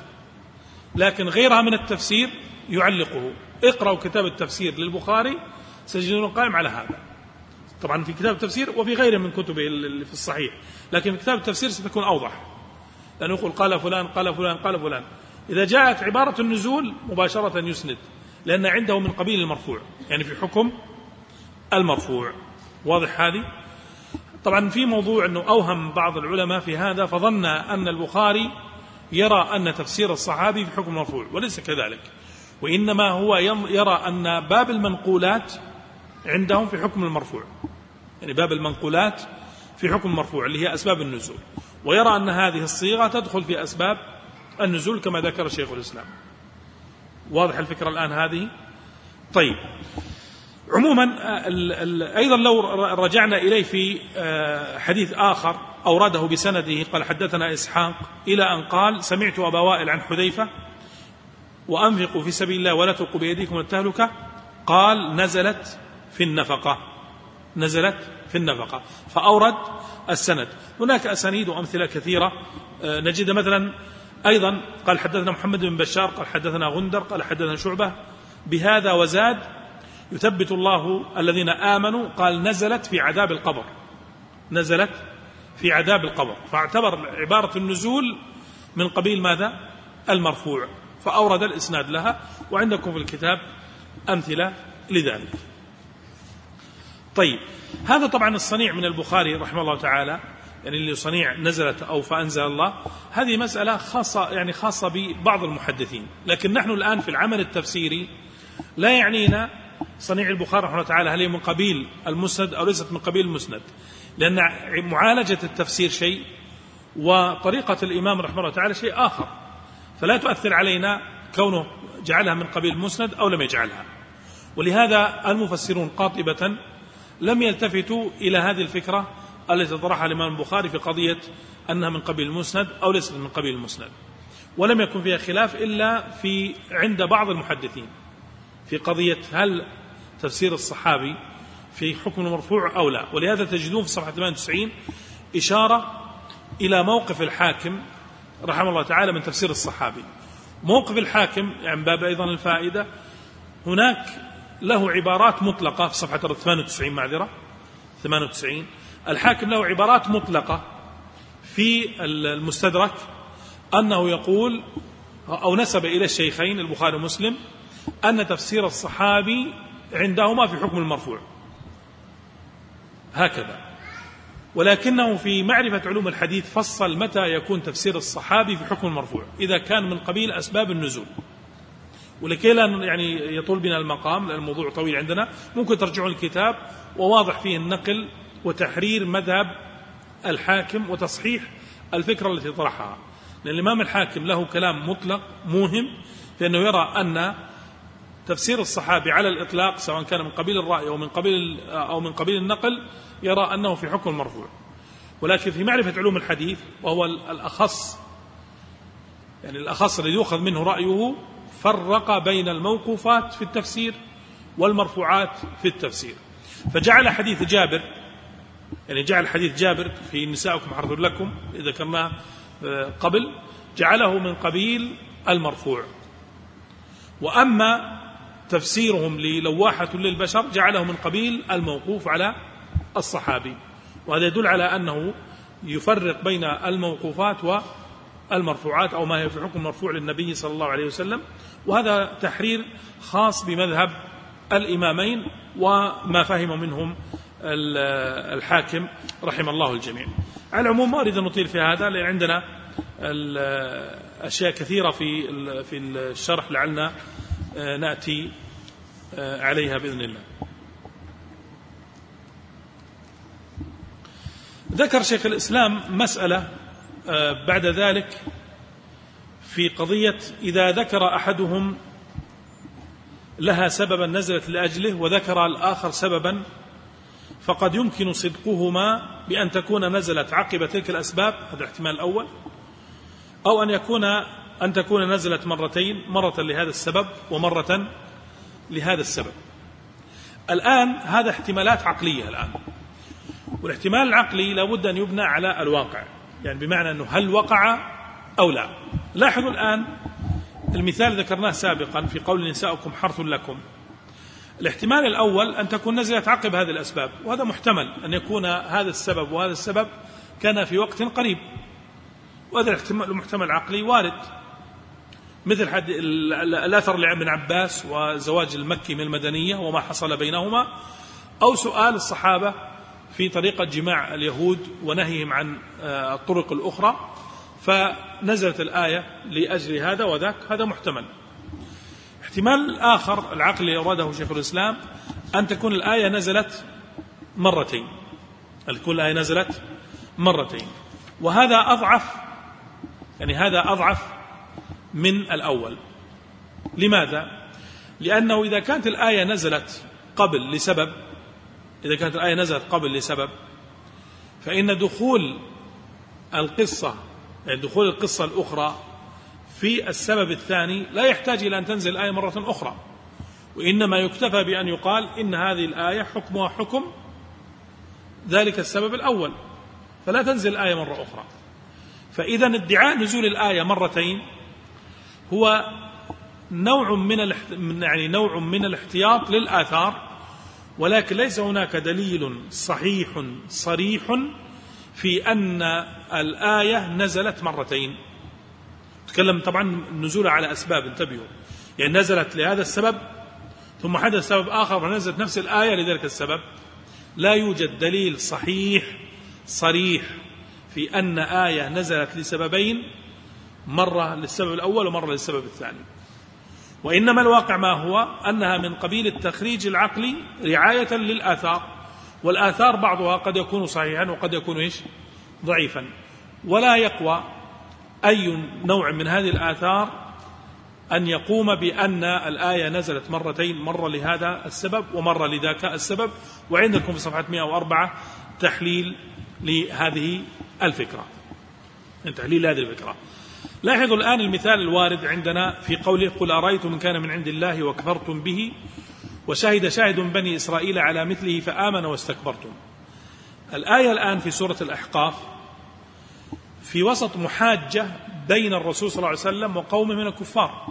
B: لكن غيرها من التفسير يعلقه. اقرأوا كتاب التفسير للبخاري سيجدون قائم على هذا، طبعا في كتاب التفسير وفي غيره من كتبه اللي في الصحيح، لكن في كتاب التفسير ستكون أوضح، لأنه يقول قال فلان قال فلان قال فلان. إذا جاءت عبارة النزول مباشرة يسند، لأن عنده من قبيل المرفوع، يعني في حكم المرفوع. واضح هذه؟ طبعا في موضوع أنه أوهم بعض العلماء في هذا، فظن أن البخاري يرى أن تفسير الصحابي في حكم مرفوع، وليس كذلك، وإنما هو يرى أن باب المنقولات عندهم في حكم المرفوع، يعني باب المنقولات في حكم المرفوع اللي هي أسباب النزول، ويرى أن هذه الصيغة تدخل في أسباب النزول كما ذكر شيخ الإسلام. واضح الفكرة الآن هذه؟ طيب، عموما أيضا لو رجعنا إليه في حديث آخر أورده بسنده، قال حدثنا إسحاق إلى أن قال: سمعت أبا وائل عن حذيفة: وأنفقوا في سبيل الله ولا تلقوا بأيديكم التهلكة. قال: نزلت في النفقة، نزلت في النفقة، فأورد السند. هناك أسانيد وأمثلة كثيرة نجد، مثلا أيضا قال حدثنا محمد بن بشار قال حدثنا غندر قال حدثنا شعبة بهذا وزاد: يثبت الله الذين آمنوا. قال: نزلت في عذاب القبر، نزلت في عذاب القبر، فاعتبر عبارة النزول من قبيل ماذا؟ المرفوع، فأورد الإسناد لها، وعندكم في الكتاب أمثلة لذلك. طيب، هذا طبعا الصنيع من البخاري رحمه الله تعالى، يعني اللي صنيع نزلت أو فأنزل الله، هذه مسألة خاصة، يعني خاصة ببعض المحدثين، لكن نحن الآن في العمل التفسيري لا يعنينا صنيع البخاري رحمه الله تعالى هل هي من قبيل المسند أو ليست من قبيل المسند، لأن معالجة التفسير شيء وطريقة الإمام رحمه الله تعالى شيء آخر، فلا تؤثر علينا كونه جعلها من قبيل المسند أو لم يجعلها. ولهذا المفسرون قاطبة لم يلتفتوا إلى هذه الفكرة التي طرحها الإمام البخاري في قضية أنها من قبيل المسند أو ليست من قبيل المسند، ولم يكن فيها خلاف إلا في عند بعض المحدثين في قضية هل تفسير الصحابي في حكم المرفوع أو لا. ولهذا تجدون في صفحة ثمانية وتسعين إشارة إلى موقف الحاكم رحمه الله تعالى من تفسير الصحابي. موقف الحاكم يعني باب أيضا الفائدة، هناك له عبارات مطلقة في صفحة ثمانية وتسعين معذرة ثمانية وتسعين الحاكم له عبارات مطلقة في المستدرك أنه يقول أو نسب إلى الشيخين البخاري ومسلم أن تفسير الصحابي عندهما في حكم المرفوع هكذا، ولكنه في معرفة علوم الحديث فصل متى يكون تفسير الصحابي في حكم المرفوع إذا كان من قبيل أسباب النزول. ولكي لا يعني يطول بنا المقام لأن الموضوع طويل عندنا، ممكن ترجعون الكتاب وواضح فيه النقل وتحرير مذهب الحاكم وتصحيح الفكرة التي طرحها، لأن الإمام الحاكم له كلام مطلق موهم لأنه يرى أن تفسير الصحابي على الإطلاق سواء كان من قبيل الرأي أو من قبيل أو من قبيل النقل يرى أنه في حكم المرفوع. ولكن في معرفة علوم الحديث وهو الأخص يعني الأخص الذي يؤخذ منه رأيه فرق بين الموقوفات في التفسير والمرفوعات في التفسير، فجعل حديث جابر يعني جعل حديث جابر في نساؤكم حرث لكم إذا كنا قبل جعله من قبيل المرفوع، وأما تفسيرهم للواحة للبشر جعله من قبيل الموقوف على الصحابي. وهذا يدل على أنه يفرق بين الموقوفات والمرفوعات أو ما هي في حكم مرفوع للنبي صلى الله عليه وسلم، وهذا تحرير خاص بمذهب الإمامين وما فهم منهم الحاكم رحم الله الجميع. على العموم ما أريد أن نطيل في هذا لأن عندنا أشياء كثيرة في في الشرح لعلنا نأتي عليها بإذن الله. ذكر شيخ الإسلام مسألة بعد ذلك في قضية إذا ذكر أحدهم لها سببا نزلت لأجله وذكر الآخر سببا فقد يمكن صدقهما بأن تكون نزلت عقب تلك الأسباب، هذا الاحتمال الأول، أو أن يكون أن تكون نزلت مرتين، مرة لهذا السبب ومرة لهذا السبب. الآن هذا احتمالات عقلية الآن، والاحتمال العقلي لابد أن يبنى على الواقع، يعني بمعنى أنه هل وقع أو لا. لاحظوا الآن المثال ذكرناه سابقا في قول نساؤكم حرث لكم، الاحتمال الأول أن تكون نزلت عقب هذه الأسباب، وهذا محتمل أن يكون هذا السبب وهذا السبب كان في وقت قريب، وهذا الاحتمال محتمل عقلي وارد، مثل حد الأثر لابن عباس وزواج المكي من المدنية وما حصل بينهما، أو سؤال الصحابة في طريقة جماع اليهود ونهيهم عن الطرق الأخرى فنزلت الآية لأجل هذا وذاك، هذا محتمل. احتمال آخر العقل أراده شيخ الإسلام أن تكون الآية نزلت مرتين، أن تكون الآية نزلت مرتين، وهذا أضعف، يعني هذا أضعف من الأول. لماذا؟ لأنه إذا كانت الآية نزلت قبل لسبب إذا كانت الآية نزلت قبل لسبب فإن دخول القصة يعني دخول القصة الأخرى في السبب الثاني لا يحتاج إلى أن تنزل الآية مرة أخرى، وإنما يكتفى بأن يقال إن هذه الآية حكمها حكم ذلك السبب الأول، فلا تنزل الآية مرة أخرى. فإذا ادعاء نزول الآية مرتين هو نوع من الاحت... يعني نوع من الاحتياط للآثار، ولكن ليس هناك دليل صحيح صريح في أن الآية نزلت مرتين. تكلم طبعا النزول على أسباب، انتبهوا، يعني نزلت لهذا السبب ثم حدث سبب آخر ونزلت نفس الآية لذلك السبب. لا يوجد دليل صحيح صريح في أن آية نزلت لسببين، مرة للسبب الأول ومرة للسبب الثاني، وإنما الواقع ما هو أنها من قبيل التخريج العقلي رعاية للآثار، والآثار بعضها قد يكون صحيحا وقد يكون إيش ضعيفا. ولا يقوى أي نوع من هذه الآثار أن يقوم بأن الآية نزلت مرتين، مرة لهذا السبب ومرة لذاك السبب. وعندكم في صفحة مئة وأربعة تحليل لهذه الفكرة، تحليل هذه الفكرة. لاحظوا الآن المثال الوارد عندنا في قوله قل أرأيتم من كان من عند الله وكفرتم به وشهد شاهد من بني إسرائيل على مثله فآمن واستكبرتم. الآية الآن في سورة الأحقاف في وسط محاجة بين الرسول صلى الله عليه وسلم وقومه من الكفار،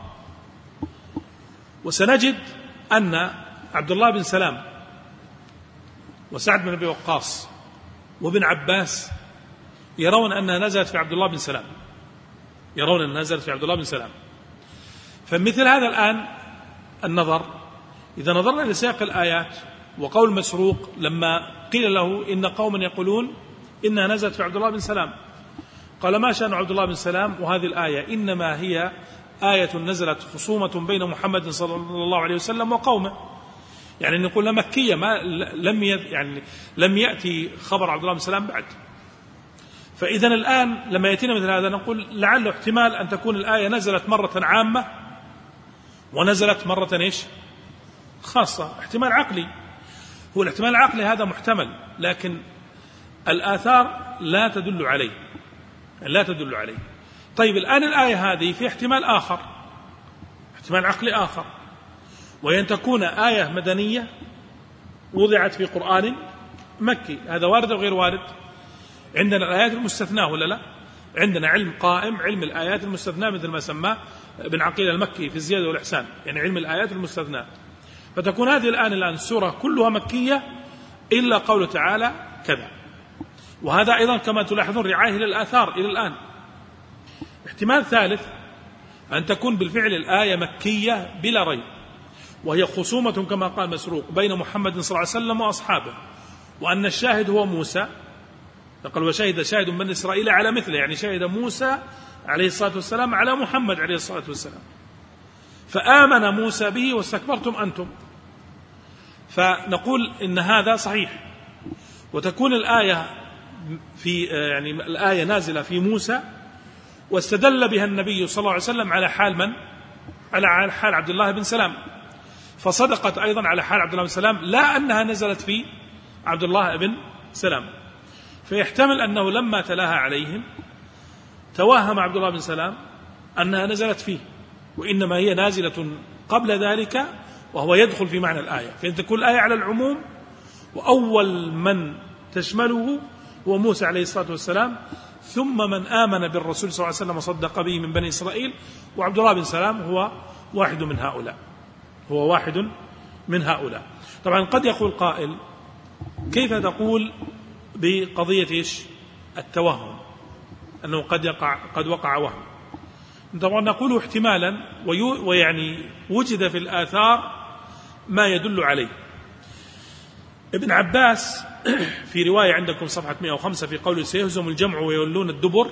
B: وسنجد أن عبد الله بن سلام وسعد بن أبي وقاص وابن عباس يرون أنها نزلت في عبد الله بن سلام، يرون أنها نزلت في عبد الله بن سلام. فمثل هذا الآن النظر، إذا نظرنا لسياق الآيات وقول مسروق لما قيل له إن قوما يقولون إنها نزلت في عبد الله بن سلام، قال ما شأن عبد الله بن سلام وهذه الآية؟ إنما هي آية نزلت خصومة بين محمد صلى الله عليه وسلم وقومه، يعني نقول مكية، ما لم يعني لم يأتي خبر عبد الله بن سلام بعد. فإذا الآن لما يأتينا مثل هذا نقول لعله احتمال أن تكون الآية نزلت مرة عامة ونزلت مرة إيش خاصة، احتمال عقلي. هو الاحتمال العقلي هذا محتمل، لكن الآثار لا تدل عليه، لا تدل عليه. طيب الآن الآية هذه في احتمال آخر، احتمال عقلي آخر، وأن تكون آية مدنية وضعت في قرآن مكي. هذا وارد أو غير وارد؟ عندنا الآيات المستثناة ولا لا؟ عندنا علم قائم، علم الآيات المستثناة، مثل ما سماه ابن عقيل المكي في الزيادة والإحسان، يعني علم الآيات المستثناة. فتكون هذه الآن الآن السورة كلها مكية إلا قوله تعالى كذا. وهذا أيضا كما تلاحظون رعاية للآثار إلى الآن. احتمال ثالث أن تكون بالفعل الآية مكية بلا ريب، وهي خصومة كما قال مسروق بين محمد صلى الله عليه وسلم وأصحابه، وأن الشاهد هو موسى. قال وشهد شاهد من إسرائيل على مثله، يعني شهد موسى عليه الصلاة والسلام على محمد عليه الصلاة والسلام، فآمن موسى به واستكبرتم أنتم. فنقول إن هذا صحيح، وتكون الآية في يعني الآية نازلة في موسى، واستدل بها النبي صلى الله عليه وسلم على حال من؟ على حال عبد الله بن سلام، فصدقت أيضا على حال عبد الله بن سلام، لا أنها نزلت في عبد الله بن سلام. فيحتمل أنه لما تلاها عليهم توهم عبد الله بن سلام أنها نزلت فيه، وإنما هي نازلة قبل ذلك وهو يدخل في معنى الآية. فإن تكون الآية على العموم، وأول من تشمله هو موسى عليه الصلاة والسلام، ثم من آمن بالرسول صلى الله عليه وسلم وصدق به من بني إسرائيل، وعبد الله بن سلام هو واحد من هؤلاء، هو واحد من هؤلاء. طبعا قد يقول قائل كيف تقول بقضية إيش التوهم، أنه قد يقع قد وقع وهم؟ طبعا نقول احتمالا، ويعني وجد في الآثار ما يدل عليه. ابن عباس في رواية عندكم صفحة مئة وخمسة في قوله سيهزم الجمع ويولون الدبر،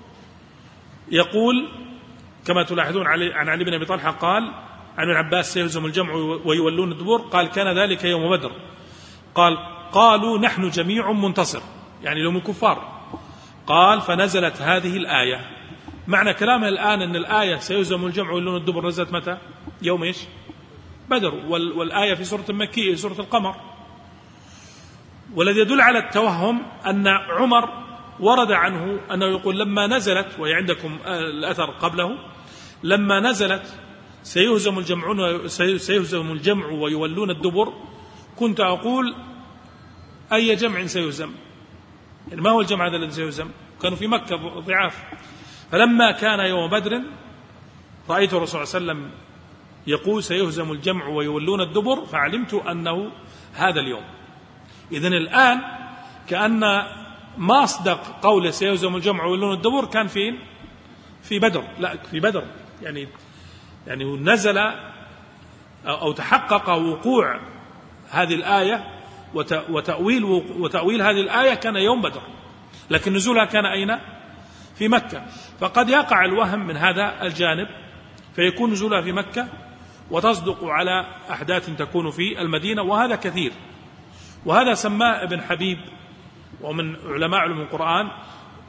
B: يقول كما تلاحظون عن علي بن أبي طلحة قال عن ابن عباس سيهزم الجمع ويولون الدبر، قال كان ذلك يوم بدر، قال قالوا نحن جميع منتصر، يعني لهم الكفار، قال فنزلت هذه الآية. معنى كلامه الآن أن الآية سيهزم الجمع ويولون الدبر نزلت متى؟ يوم إيش؟ بدر. والآية في سورة مكية سورة القمر. والذي يدل على التوهم أن عمر ورد عنه أنه يقول لما نزلت، وهي عندكم الأثر قبله، لما نزلت سيهزم الجمعون سيهزم الجمع ويولون الدبر، كنت أقول أي جمع سيهزم؟ يعني ما هو الجمع هذا الذي سيهزم؟ كانوا في مكة ضعاف. فلما كان يوم بدر رأيت الرسول صلى الله عليه وسلم يقول سيهزم الجمع ويولون الدبر، فعلمت أنه هذا اليوم. إذن الآن كأن ما أصدق قوله سيهزم الجمع ويولون الدبر كان فين؟ في بدر. لا، في بدر يعني يعني نزل أو تحقق وقوع هذه الآية وتأويل وتأويل هذه الآية كان يوم بدر، لكن نزولها كان أين؟ في مكة. فقد يقع الوهم من هذا الجانب، فيكون نزولها في مكة وتصدق على أحداث تكون في المدينة، وهذا كثير. وهذا سماه ابن حبيب ومن علماء علوم القرآن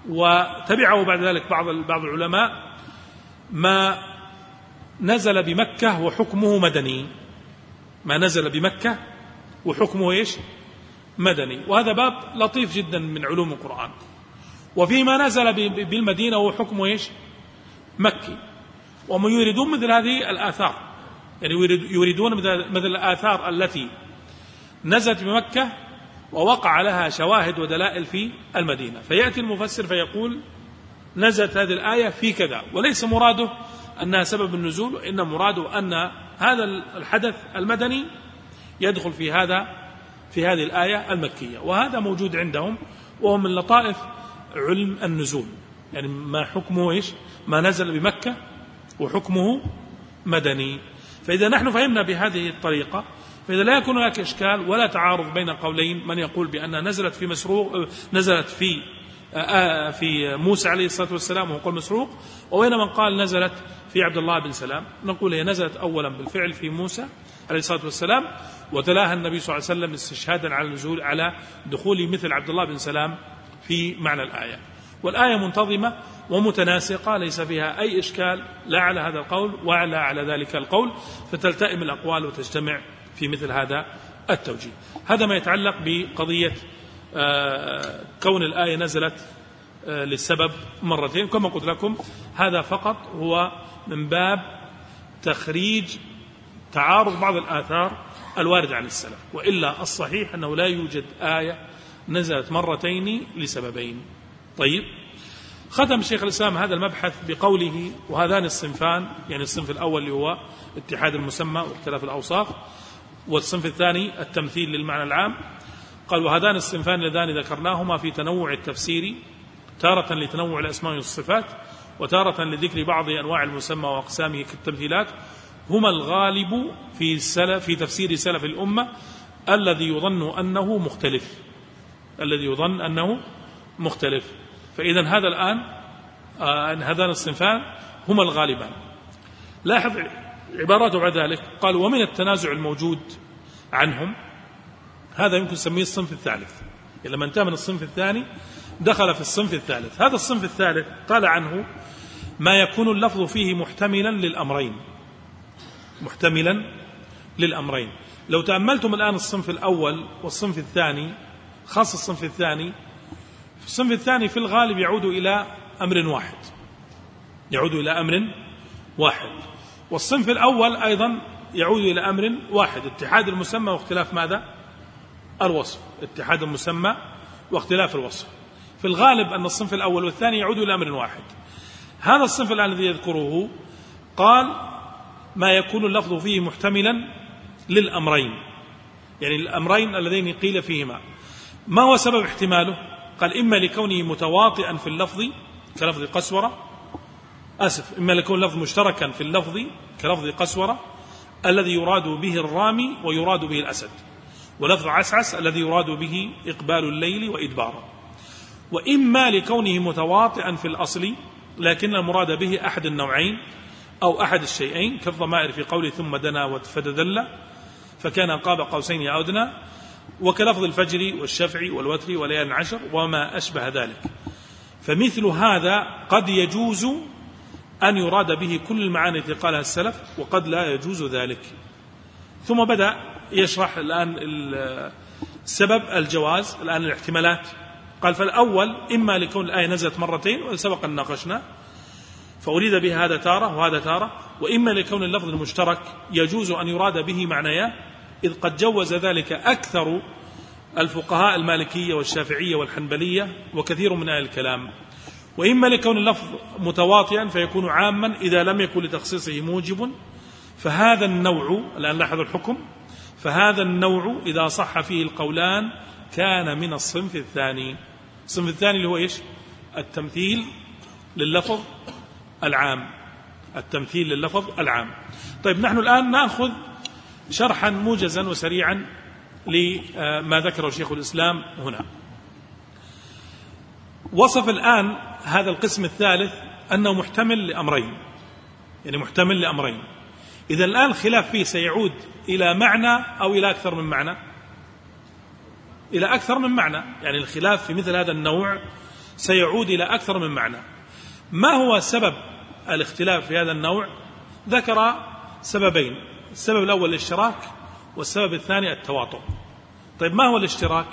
B: وتبعه بعد ذلك بعض بعض العلماء ما نزل بمكة وحكمه مدني، ما نزل بمكة وحكمه إيش؟ مدني. وهذا باب لطيف جدا من علوم القرآن. وفيما نزل بالمدينة وحكمه إيش؟ مكي. ومن يريدون مثل هذه الآثار، يعني يريدون مثل الآثار التي نزلت بمكة ووقع لها شواهد ودلائل في المدينة، فيأتي المفسر فيقول نزلت هذه الآية في كذا، وليس مراده أنها سبب النزول، وإن مراده أن هذا الحدث المدني يدخل في هذا في هذه الآية المكية. وهذا موجود عندهم، وهو من لطائف علم النزول، يعني ما حكمه إيش؟ ما نزل بمكة وحكمه مدني. فإذا نحن فهمنا بهذه الطريقة، فإذا لا يكون هناك إشكال ولا تعارض بين قولين، من يقول بأنها نزلت في مسروق، نزلت في في موسى عليه الصلاة والسلام وهو قول مسروق، وبين من قال نزلت في عبد الله بن سلام، نقول هي نزلت أولا بالفعل في موسى عليه الصلاة والسلام، وتلاها النبي صلى الله عليه وسلم استشهادا على النزول على دخول مثل عبد الله بن سلام في معنى الآية. والآية منتظمة ومتناسقة، ليس فيها أي إشكال لا على هذا القول ولا على ذلك القول، فتلتئم الأقوال وتجتمع في مثل هذا التوجيه. هذا ما يتعلق بقضية كون الآية نزلت للسبب مرتين. كما قلت لكم هذا فقط هو من باب تخريج تعارض بعض الآثار الواردة عن السلف، وإلا الصحيح أنه لا يوجد آية نزلت مرتين لسببين. طيب، ختم الشيخ الإسلام هذا المبحث بقوله وهذان الصنفان، يعني الصنف الأول اللي هو اتحاد المسمى واختلاف الأوصاف، والصنف الثاني التمثيل للمعنى العام. قال وهذان الصنفان اللذان ذكرناهما في تنوع التفسير، تارة لتنوع الأسماء والصفات، وتارة لذكر بعض أنواع المسمى وأقسامه كالتمثيلات، هما الغالب في سلف في تفسير سلف الأمة الذي يظن أنه مختلف الذي يظن أنه مختلف. فإذا هذا الآن آه هذان الصنفان هما الغالبان. لاحظ عباراته بعد ذلك، قال ومن التنازع الموجود عنهم، هذا يمكن نسميه الصنف الثالث، لما انتهى من الصنف الثاني دخل في الصنف الثالث. هذا الصنف الثالث قال عنه ما يكون اللفظ فيه محتملا للأمرين محتملا للأمرين. لو تأملتم الآن الصنف الأول والصنف الثاني، خاص الصنف الثاني، في الصنف الثاني في الغالب يعود إلى أمر واحد يعود إلى أمر واحد والصنف الأول أيضا يعود إلى أمر واحد، اتحاد المسمى واختلاف ماذا؟ الوصف. اتحاد المسمى واختلاف الوصف. في الغالب أن الصنف الأول والثاني يعود إلى أمر واحد. هذا الصنف الآن الذي يذكره قال ما يكون اللفظ فيه محتملا للأمرين، يعني الأمرين اللذين قيل فيهما. ما هو سبب احتماله؟ قال إما لكونه متواطئا في اللفظ كلفظ قسورة أسف إما لكون اللفظ مشتركا في اللفظ كلفظ قسورة الذي يراد به الرامي ويراد به الأسد، ولفظ عسعس الذي يراد به إقبال الليل وإدباره. وإما لكونه متواطئا في الأصل لكن المراد به أحد النوعين أو أحد الشيئين، كالضمائر في قوله ثم دنا فتدلى فكان قاب قوسين أو أدنى، وكلفظ الفجر والشفع والوتر وليال عشر وما أشبه ذلك. فمثل هذا قد يجوز أن يراد به كل المعاني التي قالها السلف، وقد لا يجوز ذلك. ثم بدأ يشرح الآن السبب الجواز، الآن الاحتمالات. قال فالأول إما لكون الآية نزلت مرتين وسبق أن ناقشنا فأريد بها هذا تارة وهذا تارة، وإما لكون اللفظ المشترك يجوز أن يراد به معنياه، إذ قد جوز ذلك أكثر الفقهاء المالكية والشافعية والحنبلية وكثير من أهل الكلام. وإما لكون اللفظ متواطئا فيكون عاما إذا لم يكن لتخصيصه موجب، فهذا النوع الآن لاحظوا الحكم، فهذا النوع إذا صح فيه القولان كان من الصنف الثاني. الصنف الثاني اللي هو إيش؟ التمثيل لللفظ العام التمثيل لللفظ العام. طيب نحن الآن نأخذ شرحا موجزا وسريعا لما ذكره شيخ الإسلام هنا. وصف الآن هذا القسم الثالث أنه محتمل لأمرين، يعني محتمل لأمرين. إذا الآن الخلاف فيه سيعود إلى معنى أو إلى أكثر من معنى؟ إلى أكثر من معنى. يعني الخلاف في مثل هذا النوع سيعود إلى أكثر من معنى. ما هو سبب الاختلاف في هذا النوع؟ ذكر سببين: السبب الأول الاشتراك، والسبب الثاني التواطؤ. طيب ما هو الاشتراك؟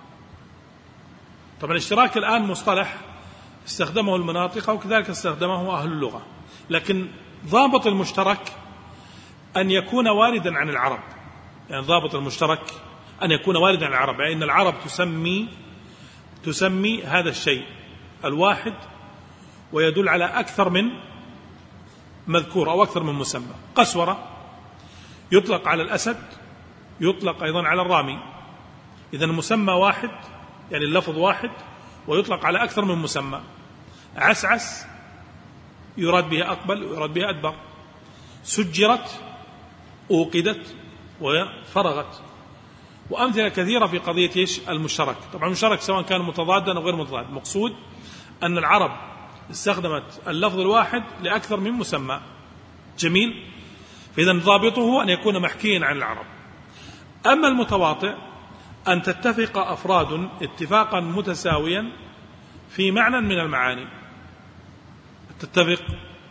B: طبعا الاشتراك الآن مصطلح استخدمه المناطق وكذلك استخدمه أهل اللغة، لكن ضابط المشترك أن يكون واردا عن العرب. يعني ضابط المشترك أن يكون واردا عن العرب، يعني أن العرب تسمي تسمي هذا الشيء الواحد ويدل على أكثر من مذكور أو أكثر من مسمى. قسورة يطلق على الأسد، يطلق أيضا على الرامي، إذن المسمى واحد يعني اللفظ واحد ويطلق على أكثر من مسمى. عسعس يراد به أقبل ويراد به أدبر. سجرت أوقدت وفرغت. وأمثلة كثيرة في قضية إيش؟ المشترك. طبعا المشترك سواء كان متضادا أو غير متضاد، مقصود أن العرب استخدمت اللفظ الواحد لأكثر من مسمى. جميل. فإذا ضابطه أن يكون محكيا عن العرب. أما المتواطئ أن تتفق أفراد اتفاقا متساويا في معنى من المعاني. تتفق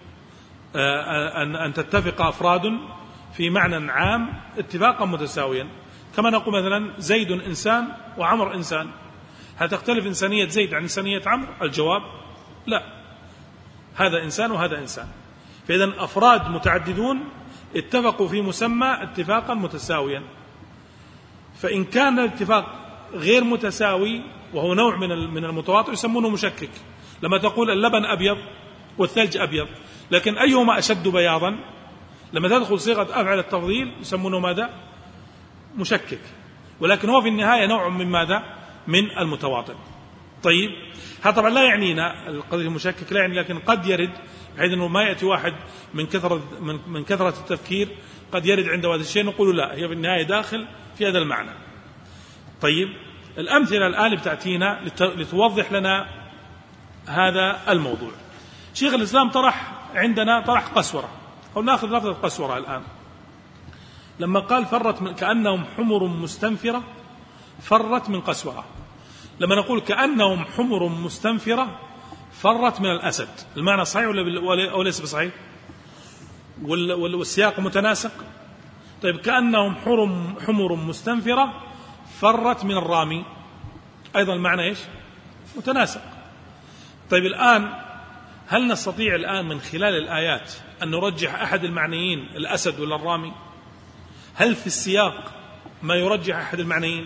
B: أن تتفق أفراد في معنى عام اتفاقا متساويا، كما نقول مثلا زيد إنسان وعمر إنسان. هل تختلف إنسانية زيد عن إنسانية عمر؟ الجواب لا، هذا إنسان وهذا إنسان. فإذا أفراد متعددون اتفقوا في مسمى اتفاقا متساويا. فإن كان الاتفاق غير متساوي وهو نوع من من المتواطئ يسمونه مشكك. لما تقول اللبن أبيض والثلج أبيض، لكن أيهما أشد بياضا؟ لما تدخل صيغة أفعل التفضيل يسمونه ماذا؟ مشكك. ولكن هو في النهاية نوع من ماذا؟ من المتواطئ. طيب هذا طبعا لا يعنينا القضية المشكك، لا يعني، لكن قد يرد بحيث أنه ما يأتي واحد من كثرة من, من كثرة التفكير قد يرد عند هذا الشيء نقول لا، هي في النهاية داخل في هذا المعنى. طيب الأمثلة الآن بتأتينا لتوضح لنا هذا الموضوع. شيخ الإسلام طرح عندنا طرح قسورة، أو نأخذ لفظة قسورة الآن. لما قال فرت من كأنهم حمر مستنفرة، فرت من قسورة. لما نقول كأنهم حمر مستنفرة فرت من الأسد، المعنى صحيح ولا أو ليس بصحيح؟ والسياق متناسق. طيب كأنهم حمر مستنفرة فرت من الرامي، أيضا المعنى إيش؟ متناسق. طيب الآن هل نستطيع الآن من خلال الآيات أن نرجح أحد المعنيين الأسد ولا الرامي؟ هل في السياق ما يرجح أحد المعنيين؟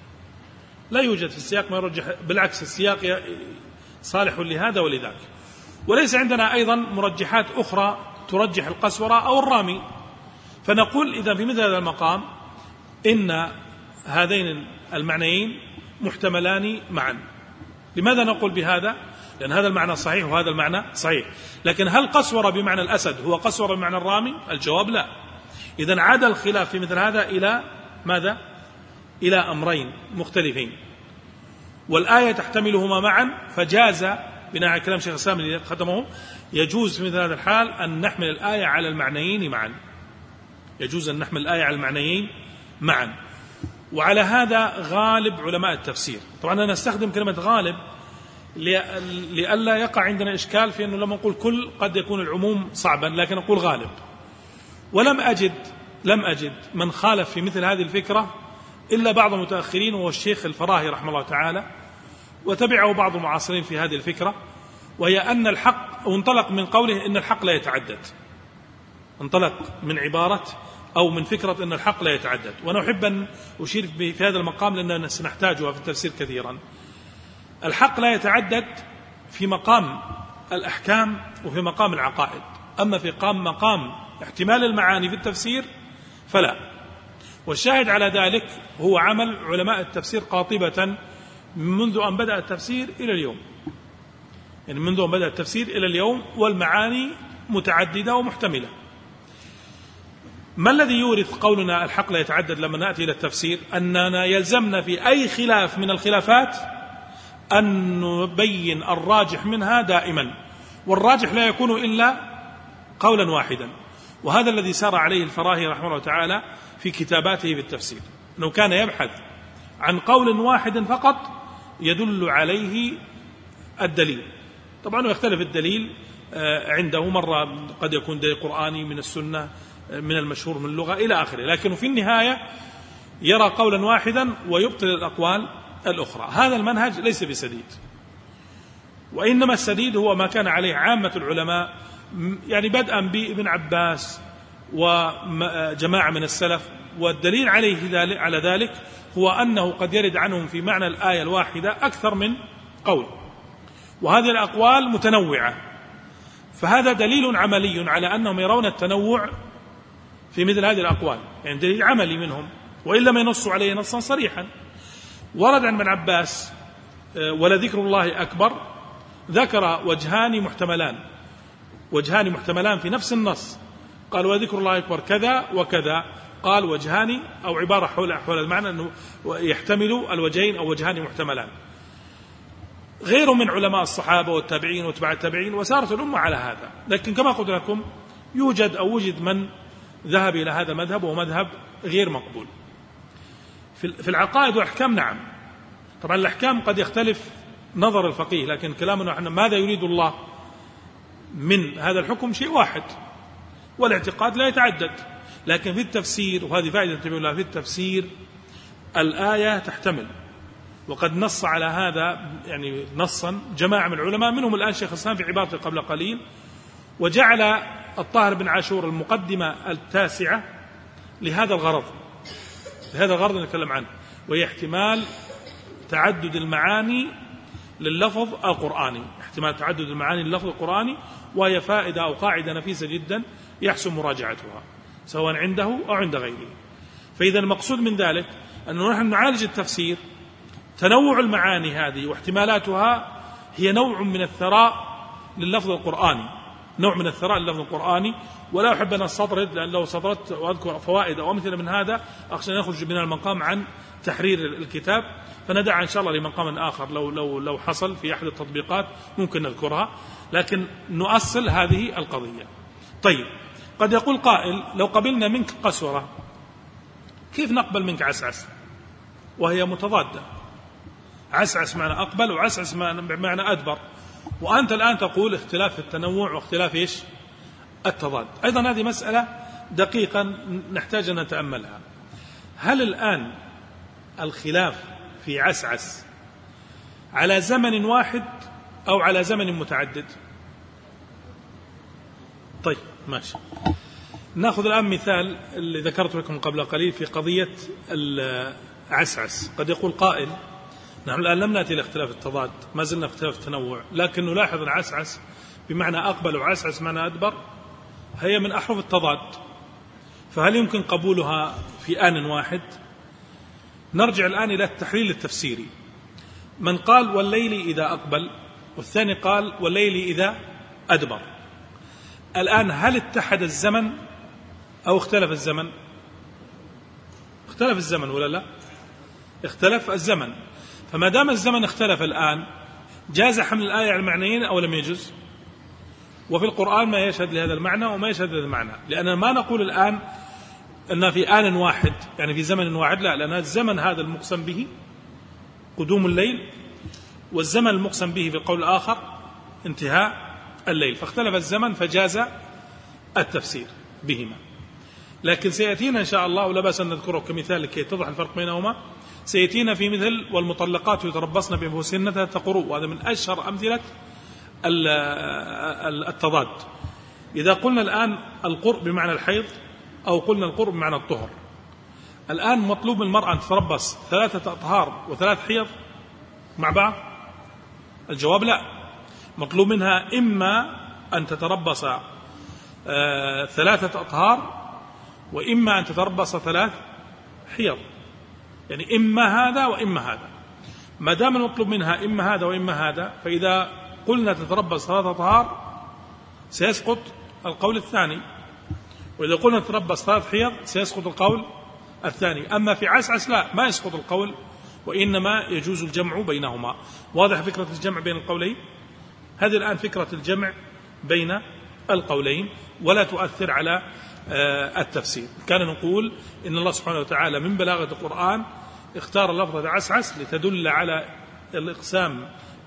B: لا يوجد في السياق ما يرجح، بالعكس السياق صالح لهذا ولذاك. وليس عندنا أيضا مرجحات أخرى ترجح القسورة أو الرامي. فنقول إذا في مثل هذا المقام إن هذين المعنيين محتملان معا. لماذا نقول بهذا؟ لأن هذا المعنى صحيح وهذا المعنى صحيح. لكن هل قسورة بمعنى الأسد هو قسورة بمعنى الرامي؟ الجواب لا. إذن عاد الخلاف في مثل هذا إلى ماذا؟ إلى أمرين مختلفين، والآية تحتملهما معا. فجاز بناء على كلام شيخ الإسلام اللي ختمه، يجوز في مثل هذا الحال أن نحمل الآية على المعنيين معا. يجوز أن نحمل الآية على المعنيين معا. وعلى هذا غالب علماء التفسير. طبعا أنا نستخدم كلمة غالب لئلا يقع عندنا إشكال في أنه لما نقول كل قد يكون العموم صعبا، لكن نقول غالب. ولم أجد لم أجد من خالف في مثل هذه الفكرة إلا بعض المتأخرين، وهو الشيخ الفراهي رحمه الله تعالى، وتبعه بعض المعاصرين في هذه الفكرة، وهي أن الحق، وانطلق من قوله إن الحق لا يتعدد، انطلق من عبارة أو من فكرة أن الحق لا يتعدد. وأنا أحب أن أشير في هذا المقام لأننا سنحتاجها في التفسير كثيرا. الحق لا يتعدد في مقام الأحكام وفي مقام العقائد، أما في مقام احتمال المعاني في التفسير فلا. والشاهد على ذلك هو عمل علماء التفسير قاطبة منذ أن بدأ التفسير إلى اليوم، يعني منذ أن بدأ التفسير إلى اليوم، والمعاني متعددة ومحتملة. ما الذي يورث قولنا الحق لا يتعدد لما نأتي إلى التفسير؟ أننا يلزمنا في أي خلاف من الخلافات أن نبين الراجح منها دائما، والراجح لا يكون إلا قولا واحدا. وهذا الذي سار عليه الفراهي رحمه الله تعالى في كتاباته في التفسير، أنه كان يبحث عن قول واحد فقط يدل عليه الدليل. طبعا يختلف الدليل عنده، مرة قد يكون دليل قرآني من السنة من المشهور من اللغة إلى آخره، لكن في النهاية يرى قولا واحدا ويبطل الأقوال الأخرى. هذا المنهج ليس بسديد، وإنما السديد هو ما كان عليه عامة العلماء، يعني بدءا بابن عباس وجماعة من السلف. والدليل عليه على ذلك هو أنه قد يرد عنهم في معنى الآية الواحدة أكثر من قول، وهذه الأقوال متنوعة، فهذا دليل عملي على أنهم يرون التنوع في مثل هذه الأقوال، يعني دليل عملي منهم، وإلا ما ينصوا عليه نصا صريحا. ورد عن ابن عباس ولذكر الله أكبر، ذكر وجهان محتملان وجهان محتملان في نفس النص، قال وذكر الله أكبر كذا وكذا، قال وجهان أو عبارة حول حول المعنى أنه يحتمل الوجهين أو وجهان محتملان. غير من علماء الصحابة والتابعين وتبع التابعين، وسارت الأمة على هذا. لكن كما قلت لكم يوجد أو وجد من ذهب إلى هذا المذهب، وهو مذهب غير مقبول. في العقائد والأحكام نعم، طبعا الأحكام قد يختلف نظر الفقيه، لكن كلامنا نحن ماذا يريد الله من هذا الحكم شيء واحد، والاعتقاد لا يتعدد. لكن في التفسير، وهذه فائدة انتبهوا لها، في التفسير الآية تحتمل، وقد نص على هذا يعني نصا جماعة من العلماء، منهم الآن شيخ الإسلام في عبارته قبل قليل، وجعل الطاهر بن عاشور المقدمة التاسعة لهذا الغرض لهذا الغرض نتكلم عنه، وهي احتمال تعدد المعاني لللفظ القرآني، احتمال تعدد المعاني لللفظ القرآني، وهي فائدة أو قاعدة نفيسة جدا يحسن مراجعتها سواء عنده أو عند غيره. فإذا المقصود من ذلك أنه نحن نعالج التفسير، تنوع المعاني هذه واحتمالاتها هي نوع من الثراء لللفظ القرآني، نوع من الثراء لللفظ القرآني. ولا أحب أن أستطرد، لأن لو استطردت وأذكر فوائد أو أمثلة من هذا أخشى أن يخرج من المقام عن تحرير الكتاب، فندع إن شاء الله لمقام آخر لو لو لو حصل في أحد التطبيقات ممكن نذكرها، لكن نؤصل هذه القضية. طيب، قد يقول قائل لو قبلنا منك قسورة كيف نقبل منك عسعس؟ وهي متضادة، عسعس معنى أقبل، وعسعس معنى أدبر، وأنت الآن تقول اختلاف التنوع واختلاف إيش؟ التضاد. أيضا هذه مسألة دقيقا نحتاج أن نتأملها. هل الآن الخلاف في عسعس على زمن واحد أو على زمن متعدد؟ طيب ماشي، نأخذ الآن مثال اللي ذكرت لكم قبل قليل في قضية العسعس. قد يقول قائل نحن الآن لم نأتي لاختلاف التضاد، ما زلنا في اختلاف التنوع، لكن نلاحظ العسعس بمعنى أقبل وعسعس معنى أدبر هي من أحرف التضاد، فهل يمكن قبولها في آن واحد؟ نرجع الآن إلى التحليل التفسيري. من قال والليل إذا أقبل، والثاني قال والليل إذا أدبر. الآن هل اتحد الزمن أو اختلف الزمن؟ اختلف الزمن ولا لا؟ اختلف الزمن. فما دام الزمن اختلف الآن، جاز حمل الآية على المعنيين أو لم يجوز؟ وفي القرآن ما يشهد لهذا المعنى وما يشهد لهذا المعنى، لأننا ما نقول الآن أن في آن واحد يعني في زمن واحد، لا، لأن الزمن هذا المقسم به قدوم الليل، والزمن المقسم به في القول الآخر انتهاء الليل، فاختلف الزمن فجاز التفسير بهما. لكن سيأتينا إن شاء الله، ولا بأس أن نذكره كمثال لكي يتضح الفرق بينهما، سيأتينا في مثل والمطلقات يتربصن بأنفسهن ثلاثة قروء، وهذا من أشهر أمثلة التضاد. إذا قلنا الآن القرء بمعنى الحيض أو قلنا القرء بمعنى الطهر، الآن مطلوب من المرأة أن تتربص ثلاثة أطهار وثلاث حيض مع بعض؟ الجواب لا، مطلوب منها إما أن تتربص آه ثلاثة أطهار، وإما أن تتربص ثلاث حيض، يعني إما هذا وإما هذا. ما دام المطلوب منها إما هذا وإما هذا، فإذا قلنا تتربص ثلاثة أطهار سيسقط القول الثاني، وإذا قلنا تتربص ثلاث حيض سيسقط القول الثاني. أما في عسعس لا، ما يسقط القول، وإنما يجوز الجمع بينهما. واضح فكرة الجمع بين القولين؟ هذه الآن فكرة الجمع بين القولين، ولا تؤثر على التفسير. كان نقول إن الله سبحانه وتعالى من بلاغة القرآن اختار لفظة عسعس لتدل على الإقسام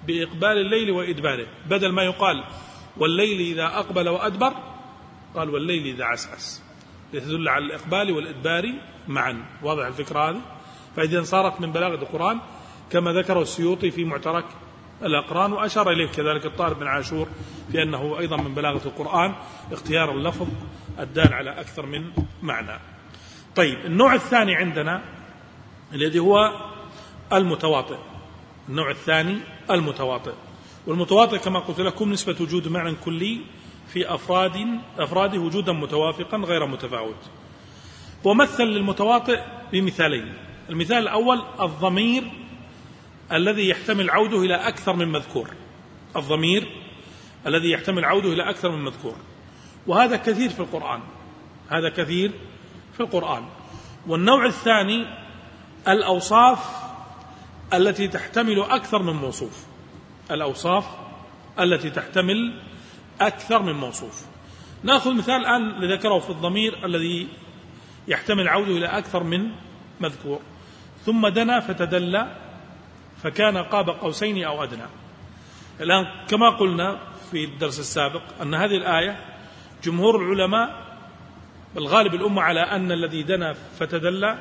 B: بإقبال الليل وإدباره، بدل ما يقال والليل إذا أقبل وأدبر قال والليل إذا عسعس، لتدل على الإقبال والإدبار معا. واضح الفكرة هذه؟ فإذا صارت من بلاغة القرآن كما ذكره السيوطي في معترك الأقران، وأشار إليه كذلك الطاهر بن عاشور في أنه أيضا من بلاغة القرآن اختيار اللفظ الدال على أكثر من معنى. طيب، النوع الثاني عندنا الذي هو المتواطئ. النوع الثاني المتواطئ، والمتواطئ كما قلت لكم نسبة وجود معنى كلي في أفراد أفراده وجودا متوافقا غير متفاوت. ومثل للمتواطئ بمثالين. المثال الأول الضمير الذي يحتمل عوده إلى أكثر من مذكور، الضمير الذي يحتمل عوده إلى أكثر من مذكور، وهذا كثير في القرآن، هذا كثير في القرآن. والنوع الثاني الأوصاف التي تحتمل أكثر من موصوف، الأوصاف التي تحتمل أكثر من موصوف. نأخذ مثال الآن ذكره في الضمير الذي يحتمل عوده إلى أكثر من مذكور. ثم دنا فتدلى فكان قاب قوسين أو أدنى. الآن كما قلنا في الدرس السابق أن هذه الآية جمهور العلماء بالغالب الأمة على أن الذي دنا فتدلى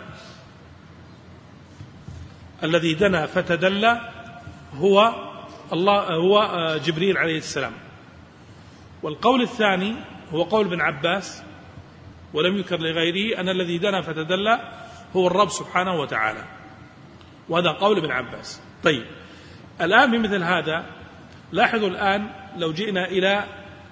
B: الذي دنا فتدلى هو الله، هو جبريل عليه السلام. والقول الثاني هو قول ابن عباس ولم يذكر لغيره أن الذي دنا فتدلى هو الرب سبحانه وتعالى، وهذا قول ابن عباس. طيب، الآن بمثل هذا لاحظوا الآن لو جئنا إلى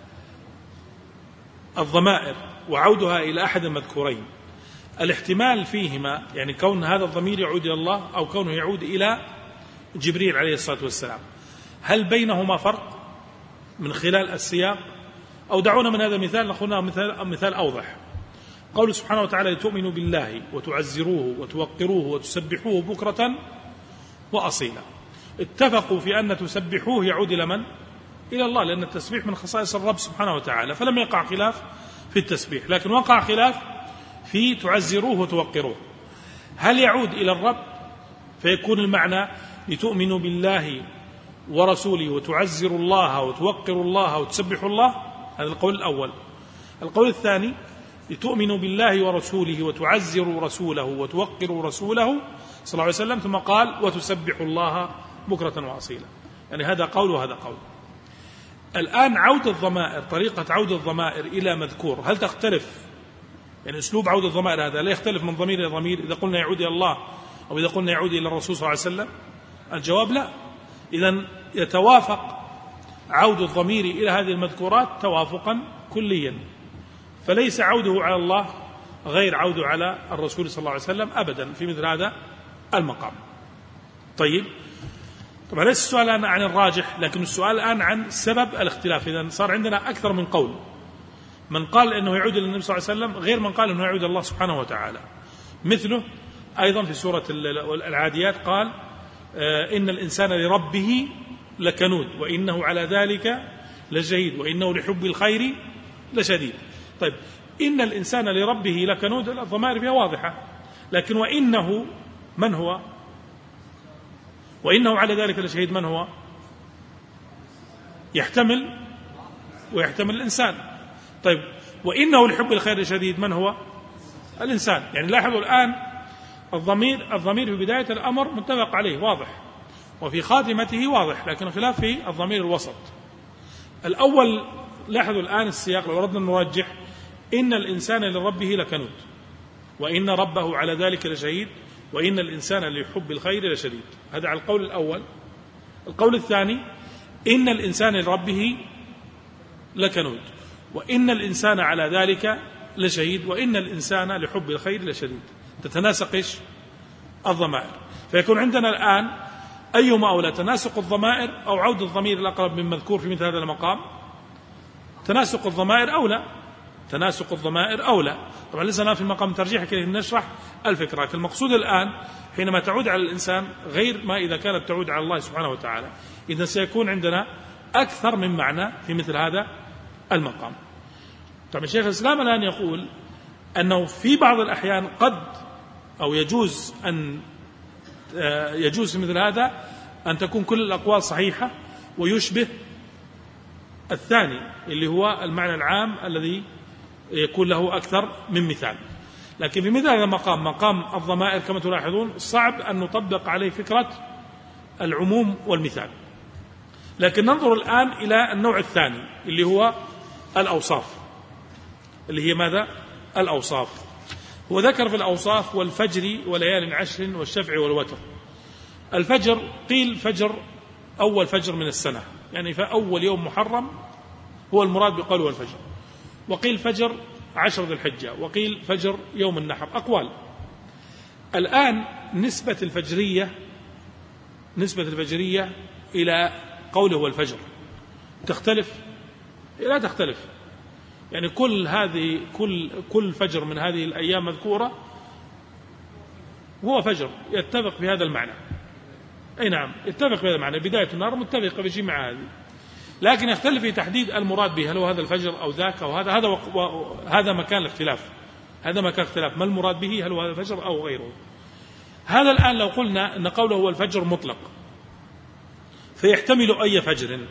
B: الضمائر وعودها إلى أحد المذكورين، الاحتمال فيهما يعني كون هذا الضمير يعود إلى الله أو كونه يعود إلى جبريل عليه الصلاة والسلام، هل بينهما فرق من خلال السياق؟ أو دعونا من هذا المثال نأخذ مثال, مثال أوضح. قوله سبحانه وتعالى لتؤمنوا بالله وتعزروه وتوقروه وتسبحوه بكرة وأصيلا. اتفقوا في أن تسبحوه يعود إلى من؟ إلى الله، لأن التسبيح من خصائص الرب سبحانه وتعالى، فلم يقع خلاف في التسبيح، لكن وقع خلاف في تعزروه وتوقروه. هل يعود إلى الرب فيكون المعنى لتؤمنوا بالله ورسوله وتعزروا الله وتوقروا الله وتسبحوا الله؟ هذا القول الأول. القول الثاني لتؤمنوا بالله ورسوله وتعزروا رسوله وتوقروا رسوله صلى الله عليه وسلم، ثم قال وتسبحوا الله بكرة وأصيلا. يعني هذا قول وهذا قول. الآن عود الضمائر، طريقة عود الضمائر إلى مذكور هل تختلف؟ يعني أسلوب عود الضمائر هذا لا يختلف من ضمير إلى ضمير إذا قلنا يعود إلى الله أو إذا قلنا يعود إلى الرسول صلى الله عليه وسلم؟ الجواب لا. إذن يتوافق عود الضمير إلى هذه المذكورات توافقا كليا، فليس عوده على الله غير عوده على الرسول صلى الله عليه وسلم أبدا في مثل هذا المقام. طيب، طبعا ليس السؤال الآن عن الراجح، لكن السؤال الآن عن سبب الاختلاف. إذن صار عندنا أكثر من قول، من قال أنه يعود إلى النبي صلى الله عليه وسلم غير من قال أنه يعود إلى الله سبحانه وتعالى. مثله أيضا في سورة العاديات قال إن الإنسان لربه لكنود وإنه على ذلك لشهيد وإنه لحب الخير لشديد. طيب، إن الإنسان لربه لكنود الضمائر فيها واضحة، لكن وإنه من هو؟ وإنه على ذلك لشهيد من هو؟ يحتمل ويحتمل الإنسان. طيب، وإنه لحب الخير لشديد من هو؟ الإنسان. يعني لاحظوا الآن الضمير الضمير في بداية الأمر متفق عليه واضح، وفي خاتمته واضح، لكن خلاف في الضمير الوسط الأول. لاحظوا الآن السياق لو أردنا نرجح، إن الإنسان لربه لكنود وإن ربه على ذلك لشهيد وإن الإنسان لحب الخير لشديد. هذا على القول الأول. القول الثاني إن الإنسان لربه لكنود وإن الإنسان على ذلك لشهيد وإن الإنسان لحب الخير لشديد. تتناسق إيش؟ الضمائر. فيكون عندنا الآن أيما أولى، تناسق الضمائر أو عود الضمير الأقرب من مذكور في مثل هذا المقام؟ تناسق الضمائر أولى، تناسق الضمائر أولى. طبعا لسنا في مقام ترجيح كي نشرح الفكرة. المقصود الآن حينما تعود على الإنسان غير ما إذا كانت تعود على الله سبحانه وتعالى، إذن سيكون عندنا أكثر من معنى في مثل هذا المقام. طبعا شيخ الإسلام الآن يقول أنه في بعض الأحيان قد أو يجوز أن يجوز مثل هذا أن تكون كل الأقوال صحيحة ويشبه الثاني اللي هو المعنى العام الذي يكون له أكثر من مثال. لكن في مثل هذا المقام مقام الضمائر كما تلاحظون صعب أن نطبق عليه فكرة العموم والمثال. لكن ننظر الآن إلى النوع الثاني اللي هو الأوصاف، اللي هي ماذا؟ الأوصاف. هو ذكر في الأوصاف والفجر وليال عشر والشفع والوتر. الفجر قيل فجر أول فجر من السنة، يعني فأول يوم محرم هو المراد بقوله والفجر، وقيل فجر عشر ذي الحجة، وقيل فجر يوم النحر، أقوال. الآن نسبة الفجرية نسبة الفجرية إلى قوله والفجر تختلف؟ لا تختلف، يعني كل هذه كل كل فجر من هذه الأيام مذكورة هو فجر يتفق في هذا المعنى. أي نعم يتفق في هذا المعنى، بداية النهار متفقة بشيء مع هذه، لكن يختلف في تحديد المراد به، هل هو هذا الفجر أو ذاك أو هذا. هذا و... هذا مكان الاختلاف، هذا مكان اختلاف، ما المراد به، هل هو هذا الفجر أو غيره. هذا الآن لو قلنا أن قوله هو الفجر مطلق فيحتمل أي فجر،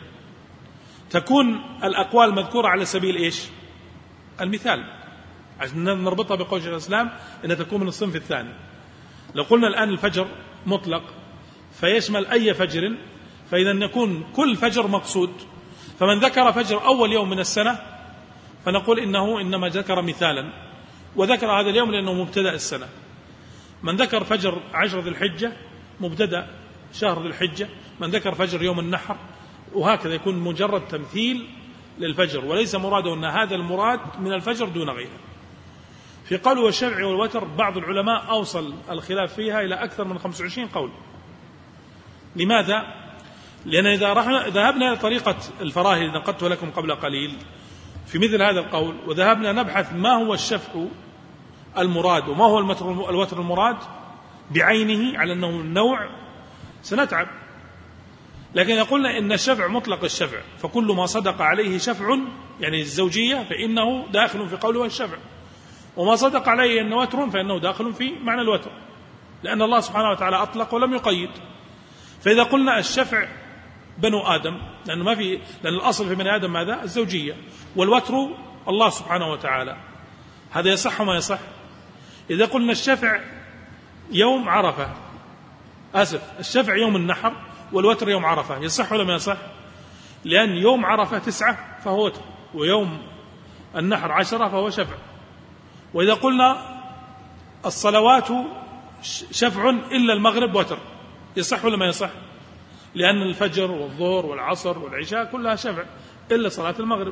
B: تكون الأقوال مذكورة على سبيل إيش؟ المثال، عشان نربطها بقول شيخ الإسلام أنها تكون من الصنف الثاني. لو قلنا الآن الفجر مطلق فيشمل أي فجر، فإذا يكون كل فجر مقصود. فمن ذكر فجر أول يوم من السنة فنقول إنه إنما ذكر مثالا، وذكر هذا اليوم لأنه مبتدأ السنة. من ذكر فجر عشر ذي الحجة مبتدأ شهر ذي الحجة، من ذكر فجر يوم النحر، وهكذا يكون مجرد تمثيل للفجر، وليس مراده أن هذا المراد من الفجر دون غيره. في قوله والشفع والوتر بعض العلماء أوصل الخلاف فيها إلى أكثر من خمسة وعشرين قول. لماذا؟ لأن إذا ذهبنا لطريقة الفراهي التي نقدتها لكم قبل قليل في مثل هذا القول، وذهبنا نبحث ما هو الشفع المراد وما هو الوتر المراد بعينه على أنه النوع، سنتعب. لكن قلنا إن الشفع مطلق الشفع، فكل ما صدق عليه شفع يعني الزوجية فإنه داخل في قوله الشفع، وما صدق عليه أنه وتر فإنه داخل في معنى الوتر، لأن الله سبحانه وتعالى أطلق ولم يقيد. فإذا قلنا الشفع بنو آدم، لأن ما في لأن الأصل في بني آدم ماذا؟ الزوجية، والوتر الله سبحانه وتعالى، هذا يصح وما يصح. إذا قلنا الشفع يوم عرفة، آسف الشفع يوم النحر والوتر يوم عرفة، يصح ولا ما يصح؟ لأن يوم عرفة تسعة فهو وتر، ويوم النحر عشرة فهو شفع. وإذا قلنا الصلوات شفع إلا المغرب وتر، يصح ولا ما يصح؟ لأن الفجر والظهر والعصر والعشاء كلها شفع إلا صلاة المغرب.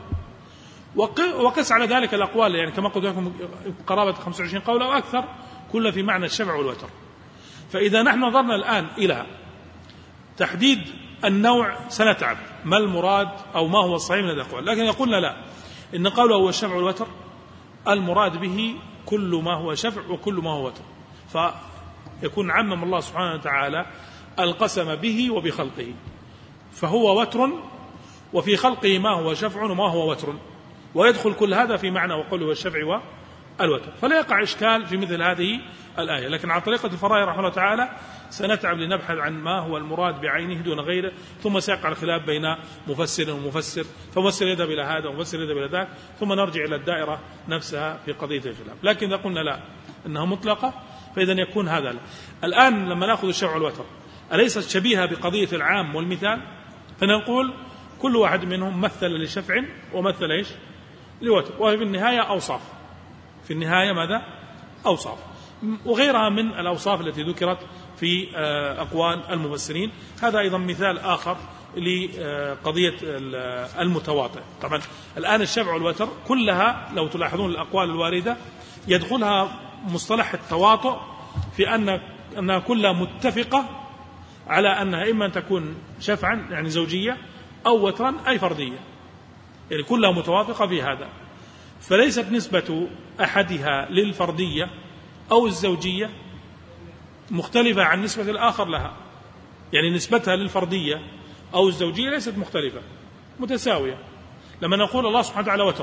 B: وقس على ذلك الأقوال، يعني كما قلت لكم قرابة خمسة وعشرين قول أو أكثر، كلها في معنى الشفع والوتر. فإذا نحن نظرنا الآن إلى تحديد النوع سنتعب ما المراد أو ما هو الصحيح من الأقوال. لكن يقولنا لا، إن قوله هو الشفع والوتر المراد به كل ما هو شفع وكل ما هو وتر، فيكون عمم الله سبحانه وتعالى القسم به وبخلقه، فهو وتر وفي خلقه ما هو شفع وما هو وتر، ويدخل كل هذا في معنى وقوله الشفع والوتر. فلا يقع إشكال في مثل هذه الآية. لكن على طريقة الفراء رحمه الله تعالى سنتعب لنبحث عن ما هو المراد بعينه دون غيره، ثم سيقع الخلاف بين مفسر ومفسر، فمفسر يذهب إلى هذا ومفسر يذهب إلى ذاك، ثم نرجع إلى الدائرة نفسها في قضية الخلاف. لكن إذا قلنا لا إنها مطلقة فإذا يكون هذا لا. الآن لما نأخذ الشفع والوتر أليست شبيهة بقضية العام والمثال؟ فنقول كل واحد منهم مثل لشفع ومثل إيش لوتر، وفي النهاية أوصاف، في النهاية ماذا؟ أوصاف، وغيرها من الأوصاف التي ذكرت في أقوال المفسرين. هذا أيضا مثال آخر لقضية المتواطئ. طبعا الآن الشفع والوتر كلها لو تلاحظون الأقوال الواردة يدخلها مصطلح التواطؤ في أن أنها كلها متفقة على أنها إما أن تكون شفعا يعني زوجية أو وترا أي فردية، يعني كلها متوافقة في هذا. فليست نسبة أحدها للفردية أو الزوجية مختلفة عن نسبة الآخر لها، يعني نسبتها للفردية أو الزوجية ليست مختلفة، متساوية. لما نقول الله سبحانه وتعالى وتر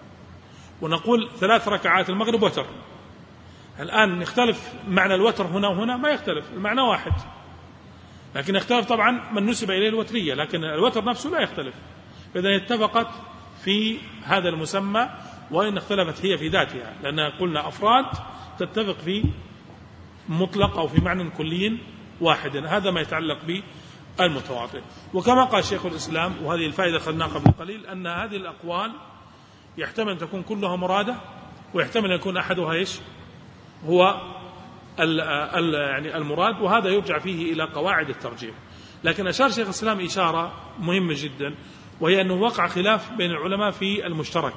B: ونقول ثلاث ركعات المغرب وتر، الآن نختلف معنى الوتر هنا وهنا؟ ما يختلف، المعنى واحد. لكن اختلف طبعا من نسب إليه الوترية، لكن الوتر نفسه لا يختلف. فإذا اتفقت في هذا المسمى وإن اختلفت هي في ذاتها، لأن قلنا أفراد تتفق في مطلق أو في معنى كلي واحد. هذا ما يتعلق بالمتواطئ. وكما قال شيخ الإسلام، وهذه الفائدة أخذناها قبل قليل، أن هذه الأقوال يحتمل أن تكون كلها مرادة، ويحتمل أن يكون أحدها إيش هو ال ال يعني المراد، وهذا يرجع فيه إلى قواعد الترجيح. لكن أشار شيخ الإسلام إشارة مهمة جدا، وهي أنه وقع خلاف بين العلماء في المشترك.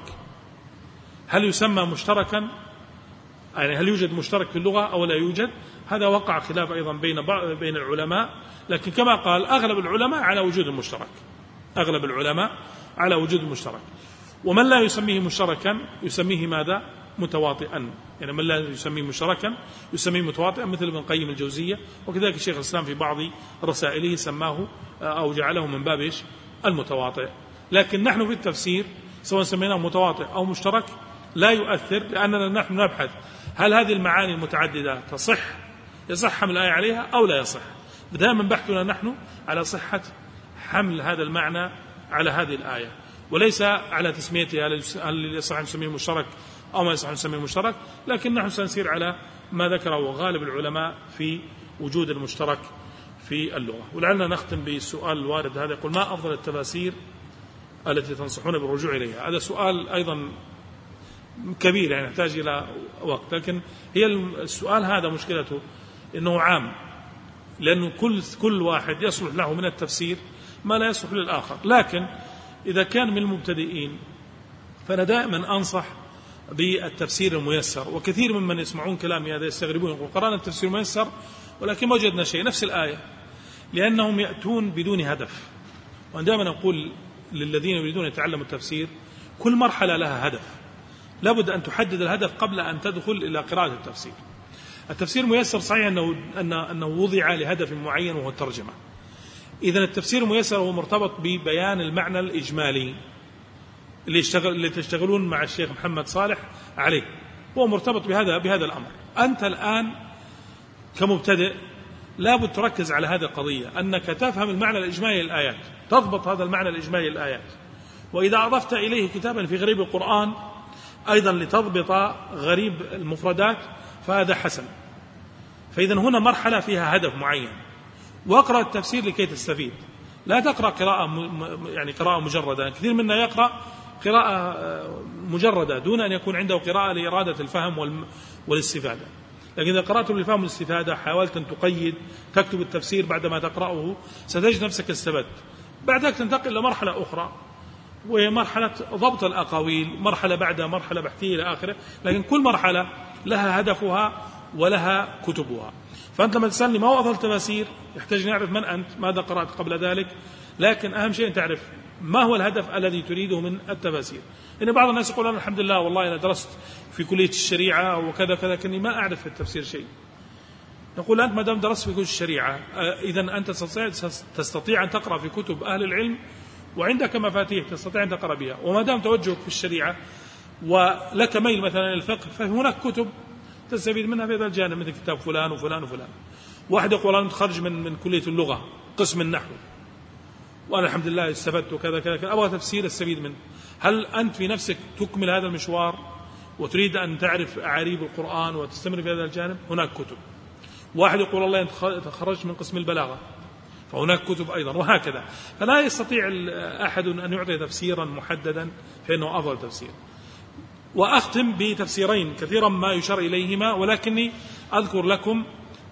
B: هل يسمى مشتركا، يعني هل يوجد مشترك في اللغة أو لا يوجد؟ هذا وقع خلاف أيضا بين بين العلماء، لكن كما قال أغلب العلماء على وجود المشترك، أغلب العلماء على وجود المشترك. ومن لا يسميه مشتركا يسميه ماذا؟ متواطئا. يعني من لا يسميه مشتركا يسميه متواطئا، مثل ابن القيم الجوزية، وكذلك الشيخ الإسلام في بعض رسائله سماه أو جعله من باب إيش؟ المتواطئ. لكن نحن في التفسير سواء سميناه متواطئ أو مشترك لا يؤثر، لأننا نحن نبحث هل هذه المعاني المتعددة تصح، يصح حمل الآية عليها أو لا يصح. دائما بحثنا نحن على صحة حمل هذا المعنى على هذه الآية، وليس على تسميتها هل يصح أن نسميه مشترك أو ما يصح أن نسميه مشترك. لكن نحن سنسير على ما ذكره غالب العلماء في وجود المشترك في اللغة. ولعلنا نختم بالسؤال الوارد هذا، يقول: ما أفضل التفاسير التي تنصحون بالرجوع إليها؟ هذا سؤال أيضا كبير، يعني يحتاج إلى وقت، لكن هي السؤال هذا مشكلته إنه عام، لأنه كل كل واحد يصلح له من التفسير ما لا يصلح للآخر. لكن إذا كان من المبتدئين فأنا دائما أنصح بالتفسير الميسر. وكثير ممن يسمعون كلامي هذا يستغربون، يقول: قرأنا التفسير الميسر ولكن ما وجدنا شيء، نفس الآية، لأنهم يأتون بدون هدف. وأنا دائما أقول للذين يريدون يتعلموا التفسير: كل مرحلة لها هدف، لابد أن تحدد الهدف قبل أن تدخل إلى قراءة التفسير. التفسير الميسر صحيح أنه, أنه وضع لهدف معين وهو الترجمة. إذن التفسير الميسر هو مرتبط ببيان المعنى الإجمالي اللي, يشتغل اللي تشتغلون مع الشيخ محمد صالح عليه، هو مرتبط بهذا بهذا الأمر. أنت الآن كمبتدئ لابد تركز على هذه القضية، أنك تفهم المعنى الإجمالي للآيات، تضبط هذا المعنى الإجمالي للآيات. وإذا أضفت إليه كتابا في غريب القرآن أيضا لتضبط غريب المفردات فهذا حسن. فإذا هنا مرحلة فيها هدف معين، واقرأ التفسير لكي تستفيد، لا تقرأ قراءة يعني قراءة مجردة. كثير منا يقرأ قراءة مجردة دون أن يكون عنده قراءة لإرادة الفهم والاستفادة. لكن إذا قرأت للفهم والاستفادة، حاولت أن تقيد، تكتب التفسير بعدما تقرأه، ستجد نفسك استفدت. بعدك تنتقل إلى مرحلة أخرى وهي مرحلة ضبط الأقاويل، مرحلة بعدها مرحلة بحثية إلى آخره. لكن كل مرحلة لها هدفها ولها كتبها. فأنت لما تسألني ما هو أفضل التفاسير، يحتاج نعرف من أنت، ماذا قرأت قبل ذلك. لكن أهم شيء أن تعرف ما هو الهدف الذي تريده من التفاسير. إن بعض الناس يقول: أنا الحمد لله والله أنا درست في كلية الشريعة وكذا كذا كني ما أعرف في التفسير شيء. نقول: أنت ما دام درست في كلية الشريعة إذن أنت تستطيع أن تقرأ في كتب أهل العلم، وعندك مفاتيح تستطيع أن تقرأ بها. وما دام توجهك في الشريعة ولك ميل مثلا الفقه، فهناك كتب تستفيد منها في هذا الجانب، مثل كتاب فلان وفلان وفلان. واحد يقول: أنا متخرج من من كلية اللغة قسم النحو وأنا الحمد لله استفدت وكذا كذا كذا، أبغى تفسير استفيد منه. هل أنت في نفسك تكمل هذا المشوار وتريد أن تعرف أعاريب القرآن وتستمر في هذا الجانب؟ هناك كتب. واحد يقول: الله أنت تخرجت من قسم البلاغة، فهناك كتب أيضا، وهكذا. فلا يستطيع أحد أن يعطي تفسيرا محددا فإنه أفضل تفسير. وأختم بتفسيرين كثيرا ما يشار إليهما، ولكني أذكر لكم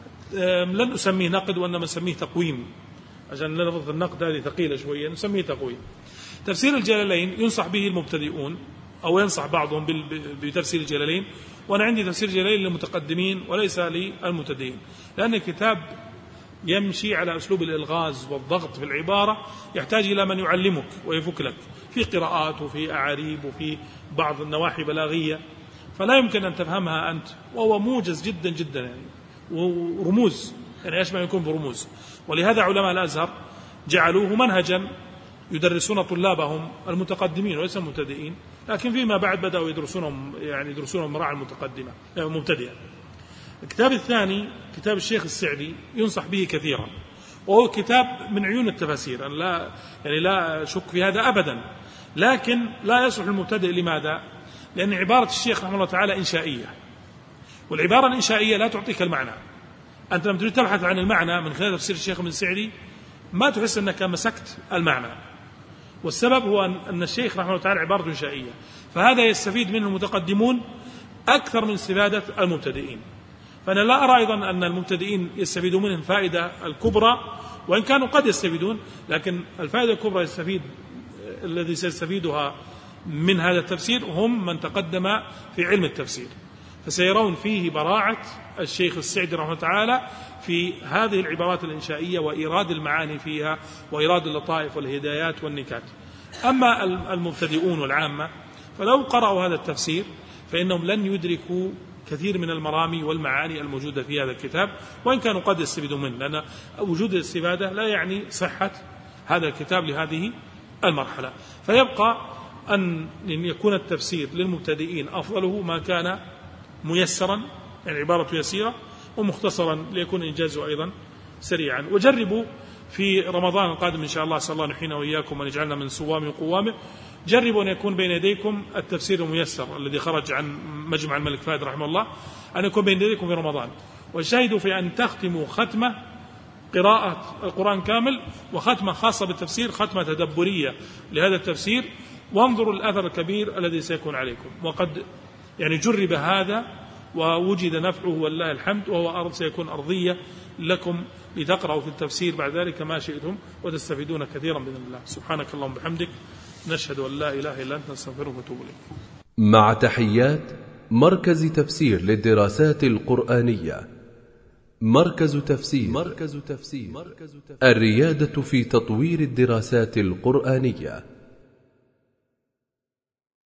B: لن أسميه نقد وإنما أسميه تقويم، عشان لفظ النقد هذه ثقيلة شوية، نسميه تقويم. تفسير الجلالين ينصح به المبتدئون، أو ينصح بعضهم بتفسير الجلالين، وأنا عندي تفسير الجلالين للمتقدمين وليس للمبتدئين، لأن الكتاب يمشي على أسلوب الإلغاز والضغط في العبارة، يحتاج إلى من يعلمك ويفك لك في قراءات وفي أعاريب وفي بعض النواحي بلاغية، فلا يمكن أن تفهمها أنت، وهو موجز جدا جدا يعني، ورموز يعني أشبه يكون برموز. ولهذا علماء الأزهر جعلوه منهجا يدرسون طلابهم المتقدمين وليس المبتدئين، لكن فيما بعد بدأوا يدرسونهم يعني يدرسونهم مراعي المتقدمة مبتدئة. الكتاب الثاني كتاب الشيخ السعدي ينصح به كثيرا، وهو كتاب من عيون التفاسير، أنا لا يعني لا أشك في هذا أبدا، لكن لا يصلح المبتدئ. لماذا؟ لأن عبارة الشيخ رحمه الله تعالى إنشائية، والعبارة الإنشائية لا تعطيك المعنى. أنت لما تريد تبحث عن المعنى من خلال تفسير الشيخ ابن السعدي ما تحس أنك مسكت المعنى، والسبب هو أن الشيخ رحمه الله تعالى عبارة إنشائية، فهذا يستفيد منه المتقدمون أكثر من استفادة المبتدئين. فأنا لا أرى أيضا أن المبتدئين يستفيدون منه الفائدة الكبرى، وإن كانوا قد يستفيدون، لكن الفائدة الكبرى يستفيد الذي سيستفيدها من هذا التفسير هم من تقدم في علم التفسير، فسيرون فيه براعة الشيخ السعدي رحمه الله تعالى في هذه العبارات الإنشائية وإيراد المعاني فيها وإيراد اللطائف والهدايات والنكات. أما المبتدئون والعامة فلو قرأوا هذا التفسير فإنهم لن يدركوا كثير من المرامي والمعاني الموجودة في هذا الكتاب، وإن كانوا قد يستفيدوا منه، لأن وجود الاستفادة لا يعني صحة هذا الكتاب لهذه المرحلة. فيبقى أن يكون التفسير للمبتدئين أفضله ما كان ميسرا، يعني عبارة يسيرة، ومختصرا ليكون إنجازه أيضا سريعا. وجربوا في رمضان القادم إن شاء الله، صلى الله نحينا وإياكم وأن يجعلنا من صوام وقوامه، جربوا أن يكون بين يديكم التفسير الميسر الذي خرج عن مجمع الملك فهد رحمه الله، أن يكون بين يديكم في رمضان، واجتهدوا في أن تختموا ختمة قراءة القرآن كامل وختمة خاصة بالتفسير، ختمة تدبرية لهذا التفسير، وانظروا الأثر الكبير الذي سيكون عليكم. وقد يعني جرب هذا ووجد نفعه والله الحمد، وهو أرض سيكون أرضية لكم لتقرأوا في التفسير بعد ذلك ما شئتم وتستفيدون كثيرا بإذن الله. سبحانك اللهم وبحمدك، نشهد أن لا إله إلا أنت، نستغفرك ونتوب إليك.
A: مع تحيات مركز تفسير للدراسات القرآنية. مركز تفسير. مركز تفسير. الريادة في تطوير الدراسات القرآنية.